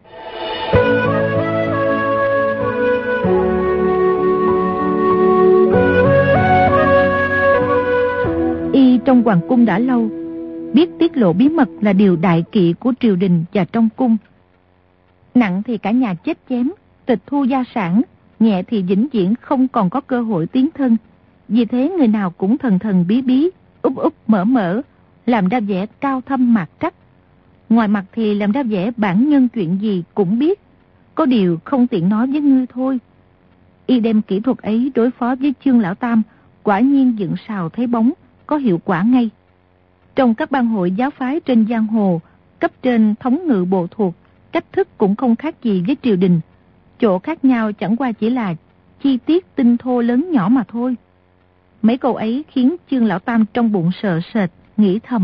Y trong hoàng cung đã lâu, biết tiết lộ bí mật là điều đại kỵ của triều đình và trong cung. Nặng thì cả nhà chết chém, tịch thu gia sản, nhẹ thì vĩnh viễn không còn có cơ hội tiến thân. Vì thế người nào cũng thần thần bí bí, úp úp mở mở, làm ra vẻ cao thâm mạc trắc. Ngoài mặt thì làm ra vẻ bản nhân chuyện gì cũng biết, có điều không tiện nói với ngươi thôi. Y đem kỹ thuật ấy đối phó với Chương Lão Tam, quả nhiên dựng sào thấy bóng, có hiệu quả ngay. Trong các bang hội giáo phái trên giang hồ, cấp trên thống ngự bộ thuộc, cách thức cũng không khác gì với triều đình. Chỗ khác nhau chẳng qua chỉ là chi tiết tinh thô lớn nhỏ mà thôi. Mấy câu ấy khiến Chương Lão Tam trong bụng sợ sệt, nghĩ thầm: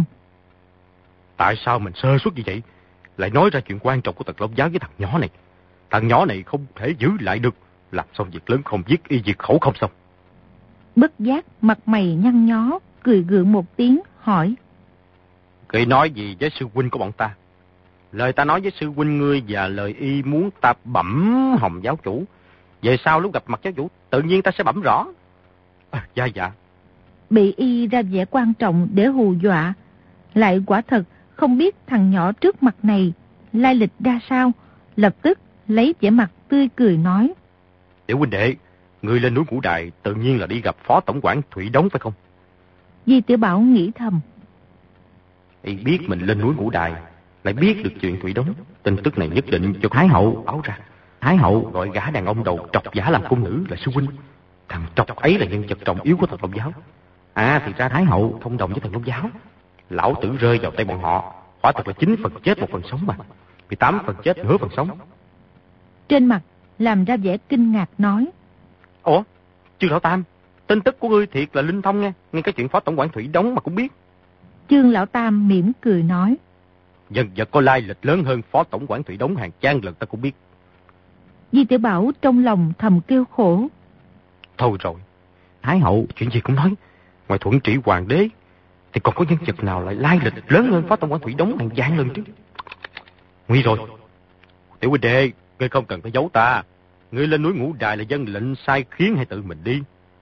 Tại sao mình sơ suất như vậy, lại nói ra chuyện quan trọng của Thần Long giáo với thằng nhỏ này? Thằng nhỏ này không thể giữ lại được, làm xong việc lớn không giết y diệt khẩu không xong. Bất giác mặt mày nhăn nhó, cười gượng một tiếng, hỏi: Ngươi nói gì với sư huynh của bọn ta? Lời ta nói với sư huynh ngươi và lời y muốn ta bẩm Hồng giáo chủ. Về sau lúc gặp mặt giáo chủ, tự nhiên ta sẽ bẩm rõ. À, dạ dạ. Bị y ra vẻ quan trọng để hù dọa, lại quả thật không biết thằng nhỏ trước mặt này lai lịch ra sao, lập tức lấy vẻ mặt tươi cười nói: Tiểu huynh đệ, ngươi lên núi Ngũ Đài tự nhiên là đi gặp Phó Tổng quản Thủy Đống phải không? Di Tiểu Bảo nghĩ thầm: Y biết mình lên núi Ngũ Đài, lại biết được chuyện Thủy Đống, tin tức này nhất định cho Thái Hậu báo ra. Thái Hậu gọi gã đàn ông đầu trọc giả làm cung nữ là sư huynh. Thằng trọc ấy là nhân vật trọng yếu của Thần Long giáo. À thì ra Thái Hậu thông đồng với Thần Long giáo. Lão tử rơi vào tay bọn họ, quả thật là chín phần chết một phần sống mà, mười tám phần chết nửa phần sống. Trên mặt làm ra vẻ kinh ngạc nói: Ủa, Chương Lão Tam, tin tức của ngươi thiệt là linh thông nghe, ngay cái chuyện Phó Tổng quản Thủy Đống mà cũng biết. Chương Lão Tam mỉm cười nói: Nhân vật có lai lịch lớn hơn Phó Tổng quản Thủy Đống hàng trăm lần ta cũng biết. Di Tiểu Bảo trong lòng thầm kêu khổ. Thôi rồi, Thái Hậu chuyện gì cũng nói, ngoài thuận trị hoàng đế thì còn có nhân vật nào lại lai lịch lớn hơn Phó Tổng quản Thủy Đống hàng vạn lần chứ? Nguy rồi. Tiểu huynh đệ, ngươi không cần phải giấu ta. Ngươi lên núi Ngũ Đài là dân lệnh sai khiến hay tự mình đi?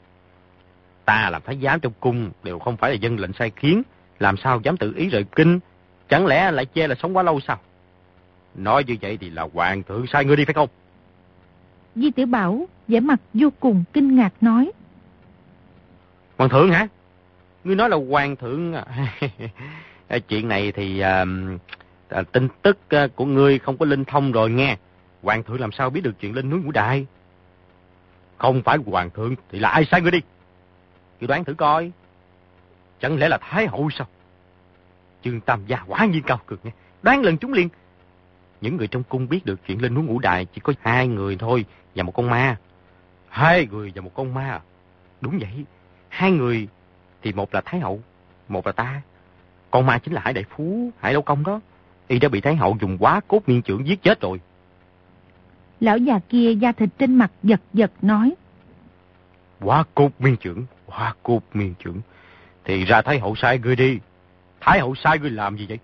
Ta làm thái giám trong cung đều không phải là dân lệnh sai khiến, làm sao dám tự ý rời kinh? Chẳng lẽ lại chê là sống quá lâu sao? Nói như vậy thì là hoàng thượng sai ngươi đi phải không? Di Tiểu Bảo vẻ mặt vô cùng kinh ngạc nói: Hoàng thượng hả? Ngươi nói là hoàng thượng à? Chuyện này thì à, à, tin tức của ngươi không có linh thông rồi nghe. Hoàng thượng làm sao biết được chuyện lên núi Ngũ Đài? Không phải hoàng thượng thì là ai sai ngươi đi? Ngươi đoán thử coi. Chẳng lẽ là Thái Hậu sao? Chương Tam gia quả nhiên cao cực nghe, đoán lần chúng liền. những người trong cung biết được chuyện lên núi Ngũ Đài chỉ có hai người thôi và một con ma. Hai người và một con ma à? Đúng vậy. Hai người thì một là Thái hậu, một là ta. Con ma chính là Hải đại phú, Hải Lâu Công đó. Y đã bị Thái hậu dùng quá cốt miên chưởng giết chết rồi. Lão già kia da thịt trên mặt giật giật nói. Quá cốt miên chưởng, quá cốt miên chưởng. Thì ra Thái hậu sai ngươi đi. Thái hậu sai ngươi làm gì vậy?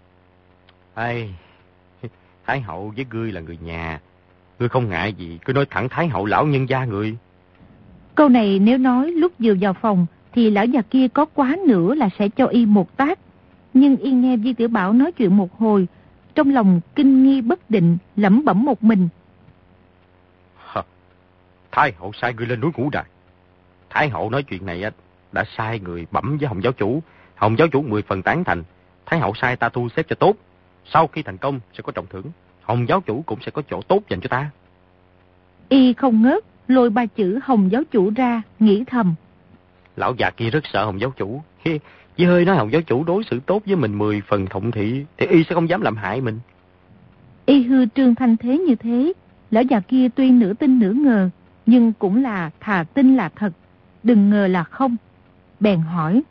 Ây, Thái hậu với ngươi là người nhà. Ngươi không ngại gì, cứ nói thẳng Thái hậu lão nhân gia người. Câu này nếu nói lúc vừa vào phòng thì lão già kia có quá nữa là sẽ cho y một tát. Nhưng y nghe Di Tiểu Bảo nói chuyện một hồi, trong lòng kinh nghi bất định, lẩm bẩm một mình. Hả? Thái hậu sai ngươi lên núi Ngũ Đài. Thái hậu nói chuyện này đã sai người bẩm với Hồng giáo chủ. Hồng giáo chủ mười phần tán thành. Thái hậu sai ta thu xếp cho tốt. Sau khi thành công sẽ có trọng thưởng. Hồng giáo chủ cũng sẽ có chỗ tốt dành cho ta. Y không ngớt, lôi ba chữ Hồng giáo chủ ra, nghĩ thầm. Lão già kia rất sợ Hồng giáo chủ. Chỉ hơi nói Hồng giáo chủ đối xử tốt với mình mười phần thụng thị, thì y sẽ không dám làm hại mình. Y hư trương thanh thế như thế, lão già kia tuy nửa tin nửa ngờ, nhưng cũng là thà tin là thật, đừng ngờ là không. Bèn hỏi.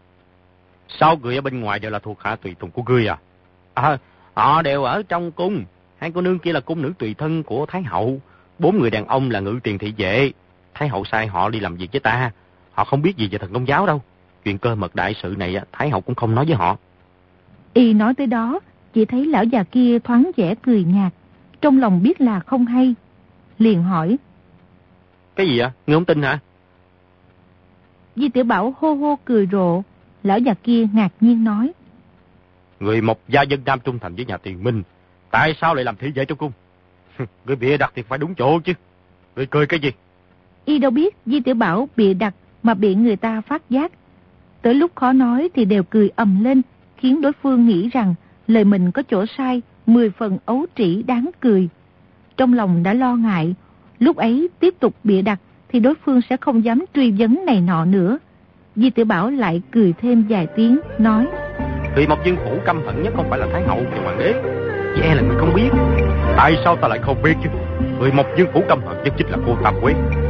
Sao người ở bên ngoài đều là thuộc hạ tùy tùng của ngươi à? À, họ đều ở trong cung. Hai cô nương kia là cung nữ tùy thân của Thái hậu. Bốn người đàn ông là ngự tiền thị vệ. Thái hậu sai họ đi làm việc với ta. Họ không biết gì về thần công giáo đâu. Chuyện cơ mật đại sự này Thái hậu cũng không nói với họ. Y nói tới đó, chỉ thấy lão già kia thoáng vẻ cười nhạt, trong lòng biết là không hay. Liền hỏi. Cái gì ạ? Ngươi không tin hả? Di Tiểu Bảo hô hô cười rộ. Lão già kia ngạc nhiên nói. Người một gia dân nam trung thành với nhà Tiền Minh, tại sao lại làm thị vệ trong cung? Người bịa đặt thì phải đúng chỗ chứ. Người cười cái gì? Y đâu biết Di Tiểu Bảo bịa đặt mà bị người ta phát giác. Tới lúc khó nói thì đều cười ầm lên, khiến đối phương nghĩ rằng lời mình có chỗ sai, mười phần ấu trĩ đáng cười. Trong lòng đã lo ngại, lúc ấy tiếp tục bịa đặt thì đối phương sẽ không dám truy vấn này nọ nữa. Di Tiểu Bảo lại cười thêm vài tiếng, nói. Vì Mộc Dương Phủ căm hận nhất không phải là Thái hậu và Hoàng đế, chứ e là người không biết. Tại sao ta lại không biết chứ? Người Mộc Dương Phủ căm hận nhất chính là cô Tam Quế.